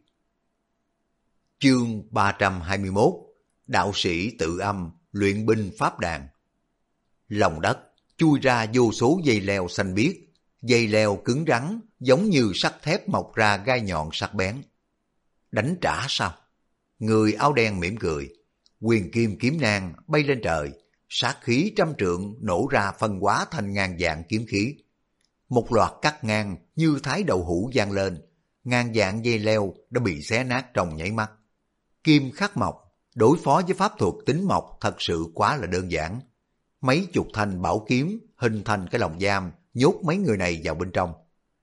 Chương 321, đạo sĩ tự âm, luyện binh pháp đàn. Lòng đất chui ra vô số dây leo xanh biếc, dây leo cứng rắn giống như sắt thép mọc ra gai nhọn sắc bén. Đánh trả sao? Người áo đen mỉm cười, quyền kim kiếm nang bay lên trời, sát khí trăm trượng nổ ra phân hóa thành ngàn vạn kiếm khí. Một loạt cắt ngang như thái đậu hũ vang lên, ngàn vạn dây leo đã bị xé nát trong nháy mắt. Kim khắc mộc, đối phó với pháp thuật tính mộc thật sự quá là đơn giản. Mấy chục thanh bảo kiếm hình thành cái lồng giam, nhốt mấy người này vào bên trong.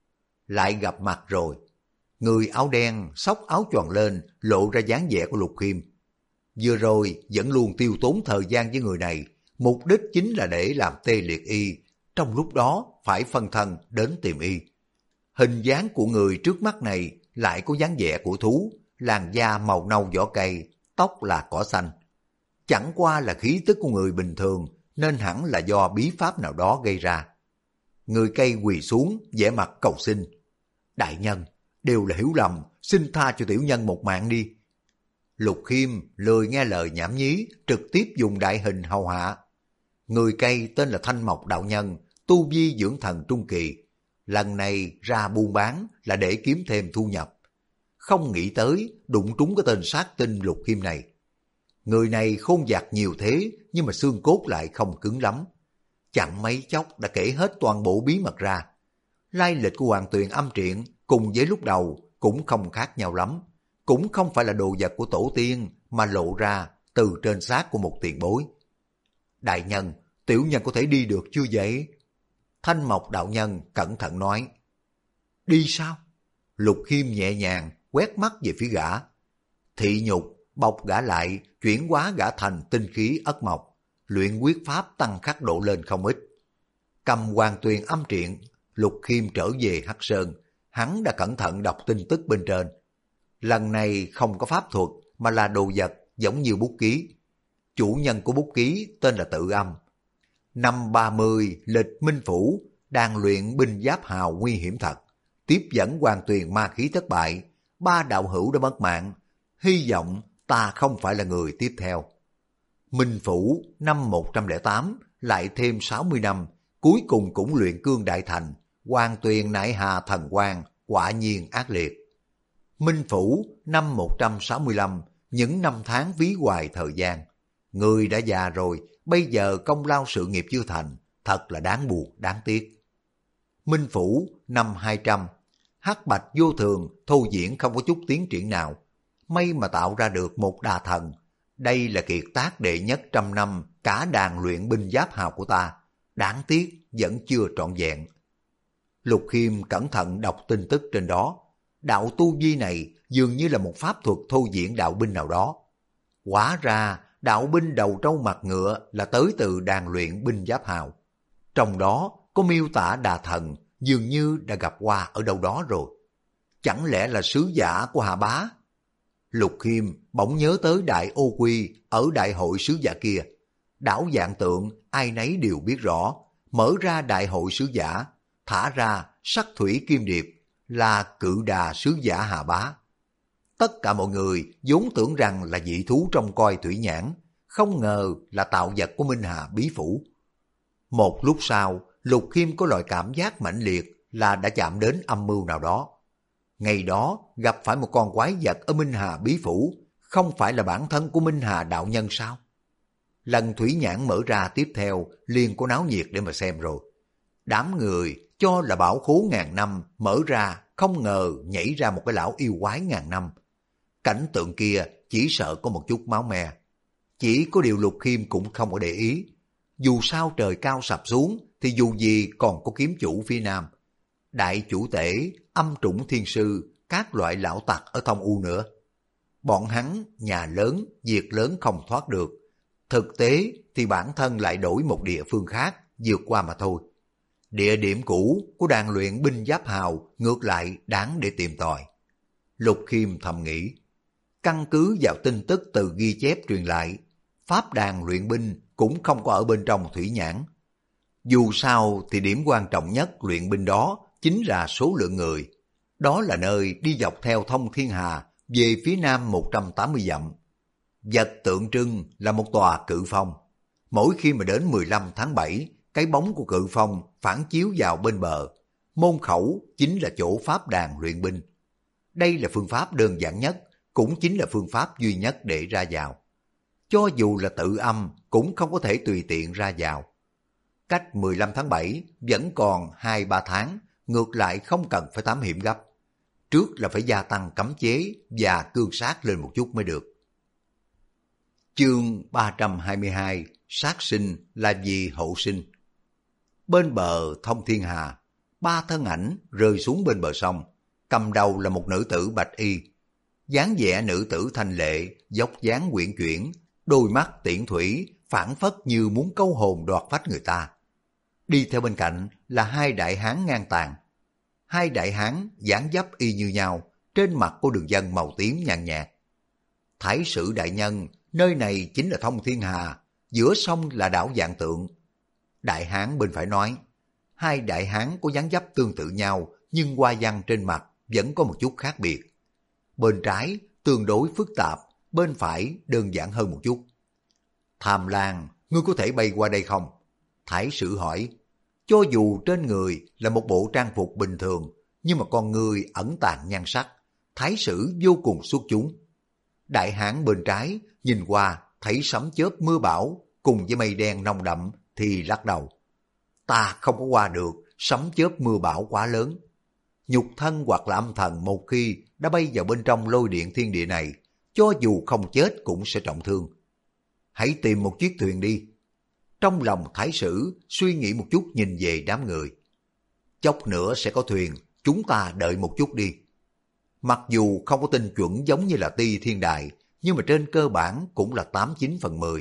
Lại gặp mặt rồi. Người áo đen xốc áo choàng lên, lộ ra dáng vẻ của Lục Khiêm. Vừa rồi vẫn luôn tiêu tốn thời gian với người này, mục đích chính là để làm tê liệt y, trong lúc đó phải phân thân đến tìm y. Hình dáng của người trước mắt này lại có dáng vẻ của thú, làn da màu nâu vỏ cây, tóc là cỏ xanh. Chẳng qua là khí tức của người bình thường, nên hẳn là do bí pháp nào đó gây ra. Người cây quỳ xuống, vẻ mặt cầu xin. Đại nhân, đều là hiểu lầm, xin tha cho tiểu nhân một mạng đi. Lục Khiêm lười nghe lời nhảm nhí, trực tiếp dùng đại hình hầu hạ. Người cây tên là Thanh Mộc đạo nhân, tu vi dưỡng thần trung kỳ. Lần này ra buôn bán là để kiếm thêm thu nhập. Không nghĩ tới đụng trúng cái tên sát tinh Lục Khiêm này. Người này khôn vặt nhiều thế, nhưng mà xương cốt lại không cứng lắm. Chẳng mấy chốc đã kể hết toàn bộ bí mật ra. Lai lịch của Hoàng Tuyền âm triện cùng với lúc đầu cũng không khác nhau lắm. Cũng không phải là đồ vật của tổ tiên mà lộ ra từ trên xác của một tiền bối. Đại nhân, tiểu nhân có thể đi được chưa vậy? Thanh Mộc đạo nhân cẩn thận nói. Đi sao? Lục Khiêm nhẹ nhàng quét mắt về phía gã. Thị nhục bọc gã lại, chuyển hóa gã thành tinh khí ất mộc, luyện quyết pháp tăng khắc độ lên không ít. Cầm Hoàng Tuyền âm triện, Lục Khiêm trở về Hắc Sơn, hắn đã cẩn thận đọc tin tức bên trên. Lần này không có pháp thuật mà là đồ vật giống như bút ký. Chủ nhân của bút ký tên là Tự Âm. Năm 30 lịch Minh Phủ đang luyện binh giáp hào nguy hiểm thật. Tiếp dẫn Hoàng Tuyền ma khí thất bại, 3 đạo hữu đã mất mạng. Hy vọng ta không phải là người tiếp theo. Minh Phủ năm 108 lại thêm 60 năm, cuối cùng cũng luyện cương đại thành. Hoàng Tuyền nại hà thần quang, quả nhiên ác liệt. Minh Phủ năm 165, những năm tháng ví hoài thời gian. Người đã già rồi, bây giờ công lao sự nghiệp chưa thành, thật là đáng buồn, đáng tiếc. Minh Phủ năm 200, hắc bạch vô thường, thô diễn không có chút tiến triển nào. May mà tạo ra được một đà thần. Đây là kiệt tác đệ nhất trăm năm cả đàn luyện binh giáp hào của ta. Đáng tiếc vẫn chưa trọn vẹn. Lục Khiêm cẩn thận đọc tin tức trên đó. Đạo tu vi này dường như là một pháp thuật thô diễn đạo binh nào đó. Hóa ra đạo binh đầu trâu mặt ngựa là tới từ đàn luyện binh giáp hào. Trong đó có miêu tả đà thần dường như đã gặp qua ở đâu đó rồi. Chẳng lẽ là sứ giả của Hà Bá? Lục Khiêm bỗng nhớ tới Đại Ô Quy ở đại hội sứ giả kia. Đảo Vạn Tượng ai nấy đều biết rõ. Mở ra đại hội sứ giả, thả ra sắc thủy kim điệp là cự đà sứ giả Hà Bá. Tất cả mọi người vốn tưởng rằng là dị thú trong coi thủy nhãn, không ngờ là tạo vật của Minh Hà Bí Phủ. Một lúc sau, Lục Khiêm có loại cảm giác mãnh liệt là đã chạm đến âm mưu nào đó. Ngày đó gặp phải một con quái vật ở Minh Hà Bí Phủ, không phải là bản thân của Minh Hà đạo nhân sao? Lần thủy nhãn mở ra tiếp theo liền có náo nhiệt để mà xem rồi. Đám người cho là bảo khố ngàn năm mở ra, không ngờ nhảy ra một cái lão yêu quái ngàn năm. cảnh tượng kia chỉ sợ có một chút máu me. Chỉ có điều Lục Khiêm cũng không có để ý. Dù sao trời cao sập xuống thì dù gì còn có kiếm chủ phía nam. Đại chủ tể, âm trũng thiên sư, các loại lão tặc ở Thông U nữa. Bọn hắn nhà lớn, việc lớn không thoát được. Thực tế thì bản thân lại đổi một địa phương khác, vượt qua mà thôi. Địa điểm cũ của đàn luyện binh giáp hào ngược lại đáng để tìm tòi. Lục Khiêm thầm nghĩ, căn cứ vào tin tức từ ghi chép truyền lại, pháp đàn luyện binh cũng không có ở bên trong thủy nhãn. Dù sao thì điểm quan trọng nhất luyện binh đó chính là số lượng người. Đó là nơi đi dọc theo Thông Thiên Hà về phía nam 180 dặm. Vật tượng trưng là một tòa cự phong. Mỗi khi mà đến 15 tháng 7, cái bóng của cự phong phản chiếu vào bên bờ. Môn khẩu chính là chỗ pháp đàn luyện binh. Đây là phương pháp đơn giản nhất, cũng chính là phương pháp duy nhất để ra vào. Cho dù là tự âm cũng không có thể tùy tiện ra vào. Cách 15 tháng 7 vẫn còn 2-3 tháng, ngược lại không cần phải thám hiểm gấp. Trước là phải gia tăng cấm chế và cương sát lên một chút mới được. Chương 322, sát sinh là vì hộ sinh. Bên bờ Thông Thiên Hà, 3 thân ảnh rơi xuống bên bờ sông. Cầm đầu là một nữ tử bạch y. Dáng vẻ nữ tử thanh lệ, dốc dáng quyển chuyển, đôi mắt tiễn thủy, phảng phất như muốn câu hồn đoạt phách người ta. Đi theo bên cạnh là 2 đại hán ngang tàn. 2 đại hán dáng dấp y như nhau, trên mặt có đường vân màu tím nhàn nhạt. Thái sử đại nhân, nơi này chính là Thông Thiên Hà, giữa sông là đảo Vạn Tượng. Đại hán bên phải nói, 2 đại hán có dáng dấp tương tự nhau, nhưng hoa văn trên mặt vẫn có một chút khác biệt. Bên trái tương đối phức tạp, bên phải đơn giản hơn một chút. Tham Lang, ngươi có thể bay qua đây không? Thái sử hỏi. Cho dù trên người là một bộ trang phục bình thường, nhưng mà con người ẩn tàng nhan sắc, thái sử vô cùng xuất chúng. Đại hán bên trái nhìn qua thấy sấm chớp mưa bão cùng với mây đen nồng đậm thì lắc đầu. Ta không có qua được, sấm chớp mưa bão quá lớn. Nhục thân hoặc là âm thần một khi đã bay vào bên trong lôi điện thiên địa này, cho dù không chết cũng sẽ trọng thương. Hãy tìm một chiếc thuyền đi. Trong lòng thái sử suy nghĩ một chút nhìn về đám người. Chốc nữa sẽ có thuyền, chúng ta đợi một chút đi. Mặc dù không có tin chuẩn giống như là Ti Thiên Đại, nhưng mà trên cơ bản cũng là 89 phần 10.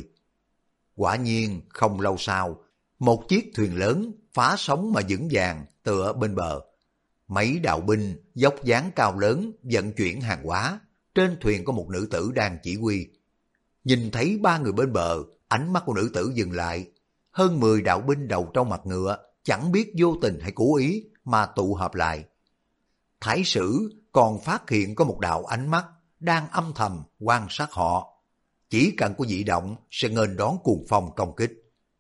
Quả nhiên không lâu sau, một chiếc thuyền lớn phá sóng mà vững vàng tựa bên bờ. Mấy đạo binh dốc dáng cao lớn vận chuyển hàng hóa, trên thuyền có một nữ tử đang chỉ huy. Nhìn thấy 3 người bên bờ, ánh mắt của nữ tử dừng lại. Hơn 10 đạo binh đầu trong mặt ngựa, chẳng biết vô tình hay cố ý mà tụ hợp lại. Thái sử còn phát hiện có một đạo ánh mắt đang âm thầm quan sát họ. Chỉ cần có dị động sẽ nghênh đón cuồng phong công kích.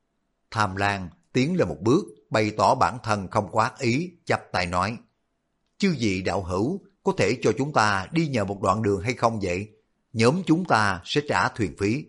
Tham Lang tiến lên một bước, bày tỏ bản thân không có ác ý, chắp tay nói. Chư vị đạo hữu, có thể cho chúng ta đi nhờ một đoạn đường hay không vậy? Nhóm chúng ta sẽ trả thuyền phí.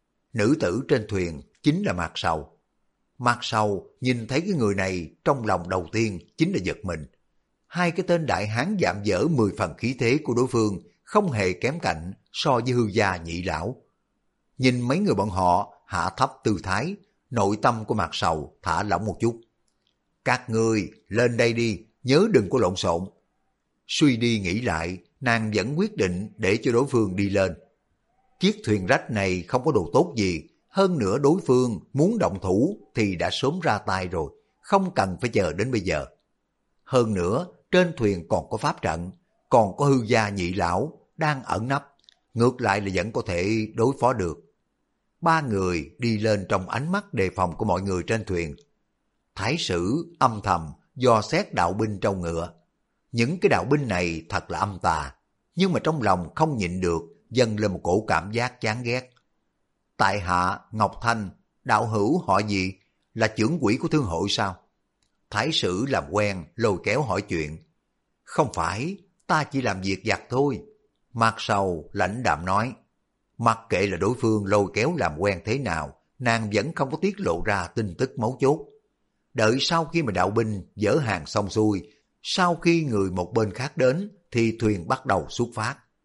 Nữ tử trên thuyền chính là Mạc Sầu. Mạc Sầu nhìn thấy cái người này, trong lòng đầu tiên chính là giật mình. 2 cái tên đại hán dạm dở 10 phần khí thế của đối phương không hề kém cạnh so với hư gia nhị lão. Nhìn mấy người bọn họ hạ thấp tư thái, nội tâm của Mạc Sầu thả lỏng một chút. Các ngươi lên đây đi, nhớ đừng có lộn xộn. Suy đi nghĩ lại, nàng vẫn quyết định để cho đối phương đi lên. Chiếc thuyền rách này không có đồ tốt gì, hơn nữa đối phương muốn động thủ thì đã sớm ra tay rồi, không cần phải chờ đến bây giờ. Hơn nữa, trên thuyền còn có pháp trận, còn có hư gia nhị lão đang ẩn nấp, ngược lại là vẫn có thể đối phó được. 3 người đi lên trong ánh mắt đề phòng của mọi người trên thuyền. Thái sử âm thầm dò xét đạo binh trong ngựa. Những cái đạo binh này thật là âm tà, nhưng mà trong lòng không nhịn được dâng lên một cổ cảm giác chán ghét. Tại hạ Ngọc Thanh, đạo hữu họ gì? Là trưởng quỹ của thương hội sao? Thái sử làm quen lôi kéo hỏi chuyện. Không phải, ta chỉ làm việc vặt thôi. Mạc Sầu lãnh đạm nói. Mặc kệ là đối phương lôi kéo làm quen thế nào, nàng vẫn không có tiết lộ ra tin tức mấu chốt. Đợi sau khi mà đạo binh dỡ hàng xong xuôi, sau khi người một bên khác đến thì thuyền bắt đầu xuất phát.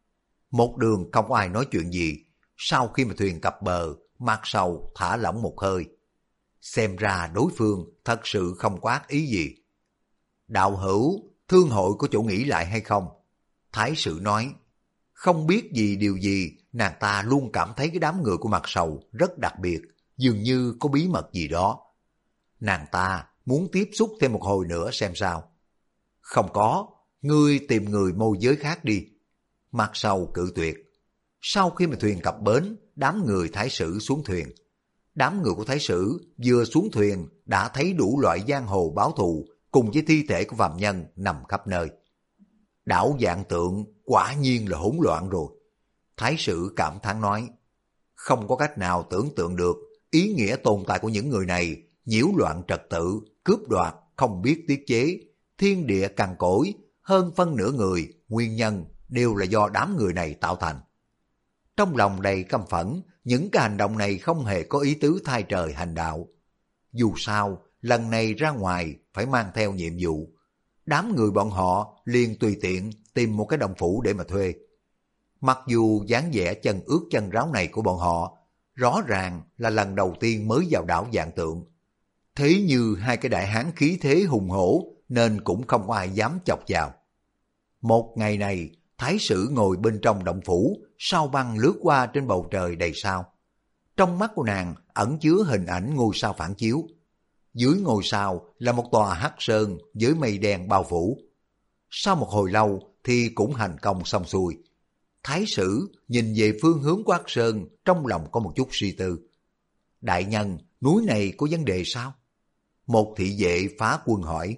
Một đường không có ai nói chuyện gì. Sau khi mà thuyền cập bờ, Mạc Sầu thả lỏng một hơi. Xem ra đối phương thật sự không có ác ý gì. Đạo hữu, thương hội có chỗ nghỉ lại hay không? Thái sử nói, không biết gì điều gì, nàng ta luôn cảm thấy cái đám người của Mạc Sầu rất đặc biệt, dường như có bí mật gì đó. Nàng ta muốn tiếp xúc thêm một hồi nữa xem sao. Không có, ngươi tìm người môi giới khác đi. Mạc Sầu cự tuyệt. Sau khi mà thuyền cập bến, đám người Thái sử xuống thuyền. Đám người của Thái sử vừa xuống thuyền đã thấy đủ loại giang hồ báo thù cùng với thi thể của phàm nhân nằm khắp nơi. Đảo Vạn Tượng quả nhiên là hỗn loạn rồi. Thái sử cảm thán nói, không có cách nào tưởng tượng được ý nghĩa tồn tại của những người này, nhiễu loạn trật tự, cướp đoạt, không biết tiết chế, thiên địa cằn cỗi, hơn phân nửa người, nguyên nhân đều là do đám người này tạo thành. Trong lòng đầy căm phẫn, những cái hành động này không hề có ý tứ thay trời hành đạo. Dù sao, lần này ra ngoài phải mang theo nhiệm vụ. Đám người bọn họ liền tùy tiện tìm một cái đồng phủ để mà thuê. Mặc dù dáng vẻ chân ướt chân ráo này của bọn họ rõ ràng là lần đầu tiên mới vào đảo Vạn Tượng. Thế như hai cái đại hán khí thế hùng hổ nên cũng không có ai dám chọc vào. Một ngày này, Thái sử ngồi bên trong động phủ, sao băng lướt qua trên bầu trời đầy sao. Trong mắt của nàng ẩn chứa hình ảnh ngôi sao phản chiếu. Dưới ngôi sao là một tòa hắc sơn với mây đen bao phủ. Sau một hồi lâu thì cũng thành công xong xuôi. Thái sử nhìn về phương hướng của hắc sơn, trong lòng có một chút suy tư. Đại nhân, núi này có vấn đề sao? Một thị vệ Phá Quân hỏi.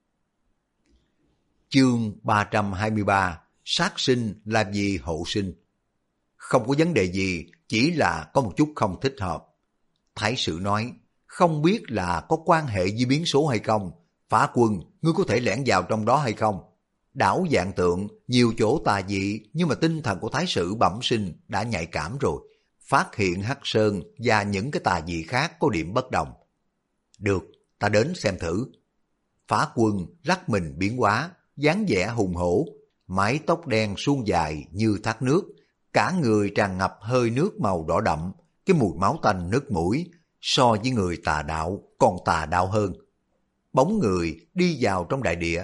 Chương 323, sát sinh làm gì hộ sinh? Không có vấn đề gì, chỉ là có một chút không thích hợp. Thái sử nói, không biết là có quan hệ với biến số hay không? Phá Quân, ngươi có thể lẻn vào trong đó hay không? Đảo Vạn Tượng, nhiều chỗ tà dị, nhưng mà tinh thần của Thái sử bẩm sinh đã nhạy cảm rồi. Phát hiện hắc sơn và những cái tà dị khác có điểm bất đồng. Được, ta đến xem thử. Phá Quân lắc mình biến hóa, dáng vẻ hùng hổ, mái tóc đen suôn dài như thác nước, cả người tràn ngập hơi nước màu đỏ đậm, cái mùi máu tanh nứt mũi, so với người tà đạo còn tà đạo hơn. Bóng người đi vào trong đại địa.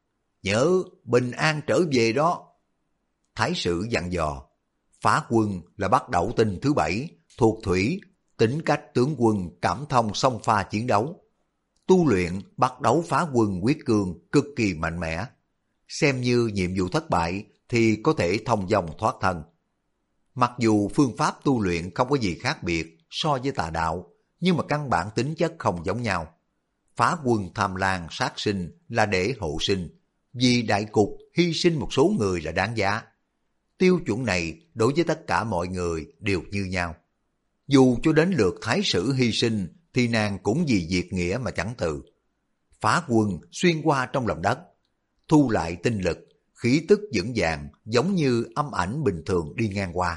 Nhớ bình an trở về đó. Thái sử dặn dò. Phá Quân là bắt đẩu tinh thứ 7, thuộc thủy, tính cách tướng quân cảm thông song pha chiến đấu. Tu luyện bắt đấu Phá Quân quyết cương cực kỳ mạnh mẽ. Xem như nhiệm vụ thất bại thì có thể thông dong thoát thân. Mặc dù phương pháp tu luyện không có gì khác biệt so với tà đạo, nhưng mà căn bản tính chất không giống nhau. Phá Quân tham lam sát sinh là để hộ sinh, vì đại cục hy sinh một số người là đáng giá. Tiêu chuẩn này đối với tất cả mọi người đều như nhau. Dù cho đến lượt Thái sử hy sinh thì nàng cũng vì diệt nghĩa mà chẳng từ. Phá Quân xuyên qua trong lòng đất, thu lại tinh lực, khí tức vững vàng giống như âm ảnh bình thường đi ngang qua.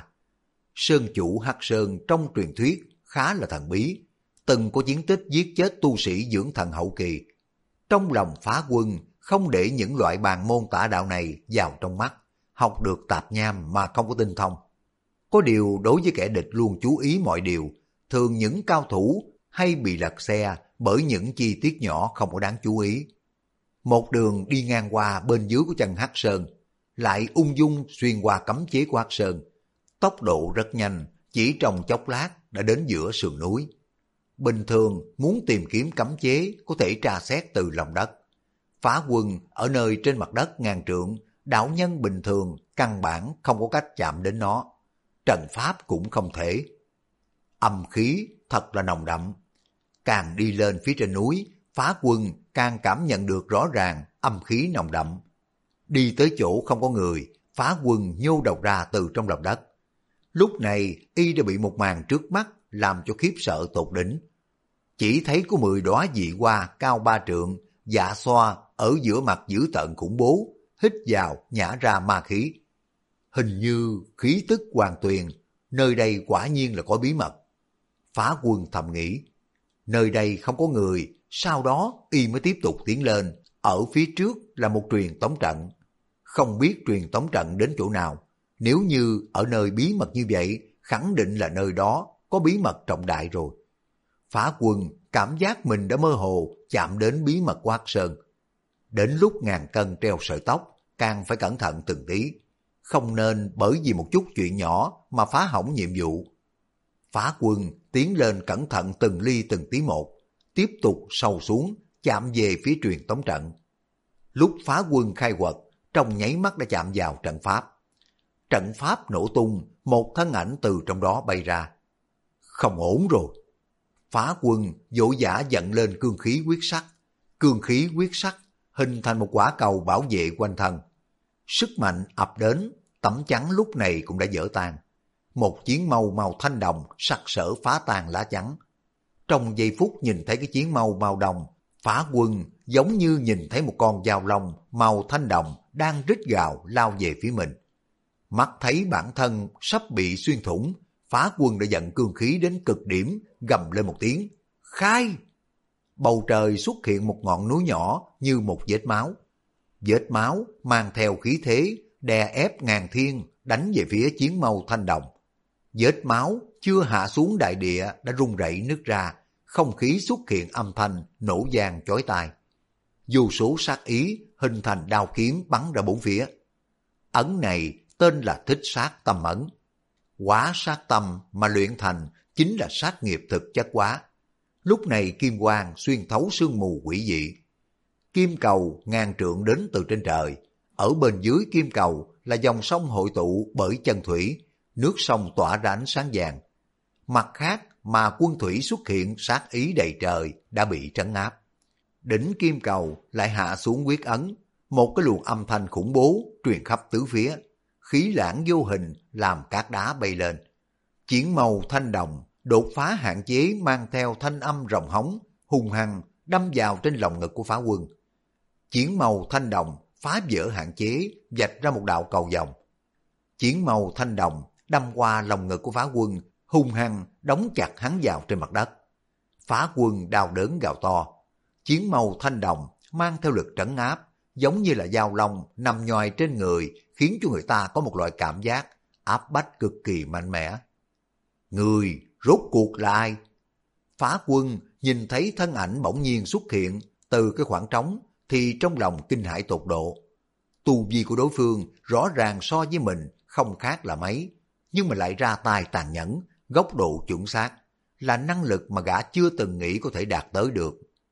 Sơn chủ Hắc Sơn trong truyền thuyết khá là thần bí, từng có chiến tích giết chết tu sĩ dưỡng thần hậu kỳ. Trong lòng Phá Quân không để những loại bàn môn tả đạo này vào trong mắt, học được tạp nham mà không có tinh thông. Có điều đối với kẻ địch luôn chú ý mọi điều, thường những cao thủ hay bị lật xe bởi những chi tiết nhỏ không có đáng chú ý. Một đường đi ngang qua bên dưới của chân Hắc Sơn, lại ung dung xuyên qua cấm chế của Hắc Sơn. Tốc độ rất nhanh, chỉ trong chốc lát đã đến giữa sườn núi. Bình thường muốn tìm kiếm cấm chế có thể tra xét từ lòng đất. Phá Quân ở nơi trên mặt đất ngàn trượng, đạo nhân bình thường căn bản không có cách chạm đến nó. Trận pháp cũng không thể. Âm khí thật là nồng đậm. Càng đi lên phía trên núi, Phá Quân càng cảm nhận được rõ ràng âm khí nồng đậm. Đi tới chỗ không có người, Phá Quân nhô đầu ra từ trong lòng đất. Lúc này y đã bị một màn trước mắt làm cho khiếp sợ tột đỉnh. Chỉ thấy có 10 đóa dị hoa cao 3 trượng, dạ xoa ở giữa mặt dữ tợn khủng bố, hít vào nhả ra ma khí. Hình như khí tức hoàn tuyền, nơi đây quả nhiên là có bí mật. Phá Quân thầm nghĩ, nơi đây không có người, sau đó y mới tiếp tục tiến lên, ở phía trước là một truyền tống trận. Không biết truyền tống trận đến chỗ nào, Nếu như ở nơi bí mật như vậy, khẳng định là nơi đó có bí mật trọng đại rồi. Phá Quân cảm giác mình đã mơ hồ chạm đến bí mật của Hắc Sơn. Đến lúc ngàn cân treo sợi tóc, càng phải cẩn thận từng tí. Không nên bởi vì một chút chuyện nhỏ mà phá hỏng nhiệm vụ. Phá Quân tiến lên cẩn thận từng ly từng tí một, tiếp tục sâu xuống, chạm về phía truyền tống trận. Lúc Phá Quân khai quật, trong nháy mắt đã chạm vào trận pháp. Trận pháp nổ tung, một thân ảnh từ trong đó bay ra. Không ổn rồi. Phá Quân vội vã giận lên cương khí quyết sắc. Cương khí quyết sắc hình thành một quả cầu bảo vệ quanh thân. Sức mạnh ập đến, tấm chắn lúc này cũng đã vỡ tan. Một chiến mâu màu thanh đồng sặc sỡ phá tan lá chắn. Trong giây phút nhìn thấy cái chiến mâu màu đồng, Phá Quân giống như nhìn thấy một con dao long màu thanh đồng đang rít gào lao về phía mình. Mắt thấy bản thân sắp bị xuyên thủng, Phá Quân đã giận cương khí đến cực điểm, gầm lên một tiếng, khai! Bầu trời xuất hiện một ngọn núi nhỏ như một vết máu. Vết máu mang theo khí thế, đè ép ngàn thiên, đánh về phía chiến mâu thanh đồng. Vết máu chưa hạ xuống đại địa đã rung rẩy nứt ra, không khí xuất hiện âm thanh nổ vang chói tai. Vô số sát ý hình thành đao kiếm bắn ra bốn phía. Ấn này tên là Thích Sát Tâm Ấn. Quá sát tâm mà luyện thành chính là sát nghiệp thực chất quá. Lúc này kim quang xuyên thấu sương mù quỷ dị. Kim cầu ngàn trượng đến từ trên trời. Ở bên dưới kim cầu là dòng sông hội tụ bởi chân thủy, nước sông tỏa ra ánh sáng vàng. Mặt khác mà quân thủy xuất hiện sát ý đầy trời đã bị trấn áp. Đỉnh kim cầu lại hạ xuống quyết ấn, một cái luồng âm thanh khủng bố truyền khắp tứ phía. Khí lãng vô hình làm cát đá bay lên. Chiến mâu thanh đồng đột phá hạn chế mang theo thanh âm rồng hống, hung hăng đâm vào trên lòng ngực của Phá Quân. Chiến mâu thanh đồng phá vỡ hạn chế, vạch ra một đạo cầu vồng. Chiến mâu thanh đồng đâm qua lòng ngực của Phá Quân, hung hăng đóng chặt hắn vào trên mặt đất. Phá Quân đau đớn gào to. Chiến mâu thanh đồng mang theo lực trấn áp, giống như là dao long nằm nhòi trên người, khiến cho người ta có một loại cảm giác áp bách cực kỳ mạnh mẽ. Người rốt cuộc là ai? Phá Quân nhìn thấy thân ảnh bỗng nhiên xuất hiện từ cái khoảng trống thì trong lòng kinh hãi tột độ. Tu vi của đối phương rõ ràng so với mình không khác là mấy, nhưng mà lại ra tay tàn nhẫn, góc độ chuẩn xác, là năng lực mà gã chưa từng nghĩ có thể đạt tới được.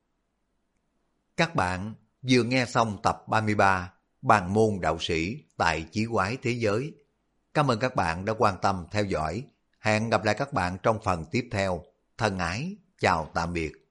Các bạn vừa nghe xong tập 33 Bàn môn đạo sĩ tại Chí Quái Thế Giới. Cảm ơn các bạn đã quan tâm theo dõi. Hẹn gặp lại các bạn trong phần tiếp theo. Thân ái, chào tạm biệt.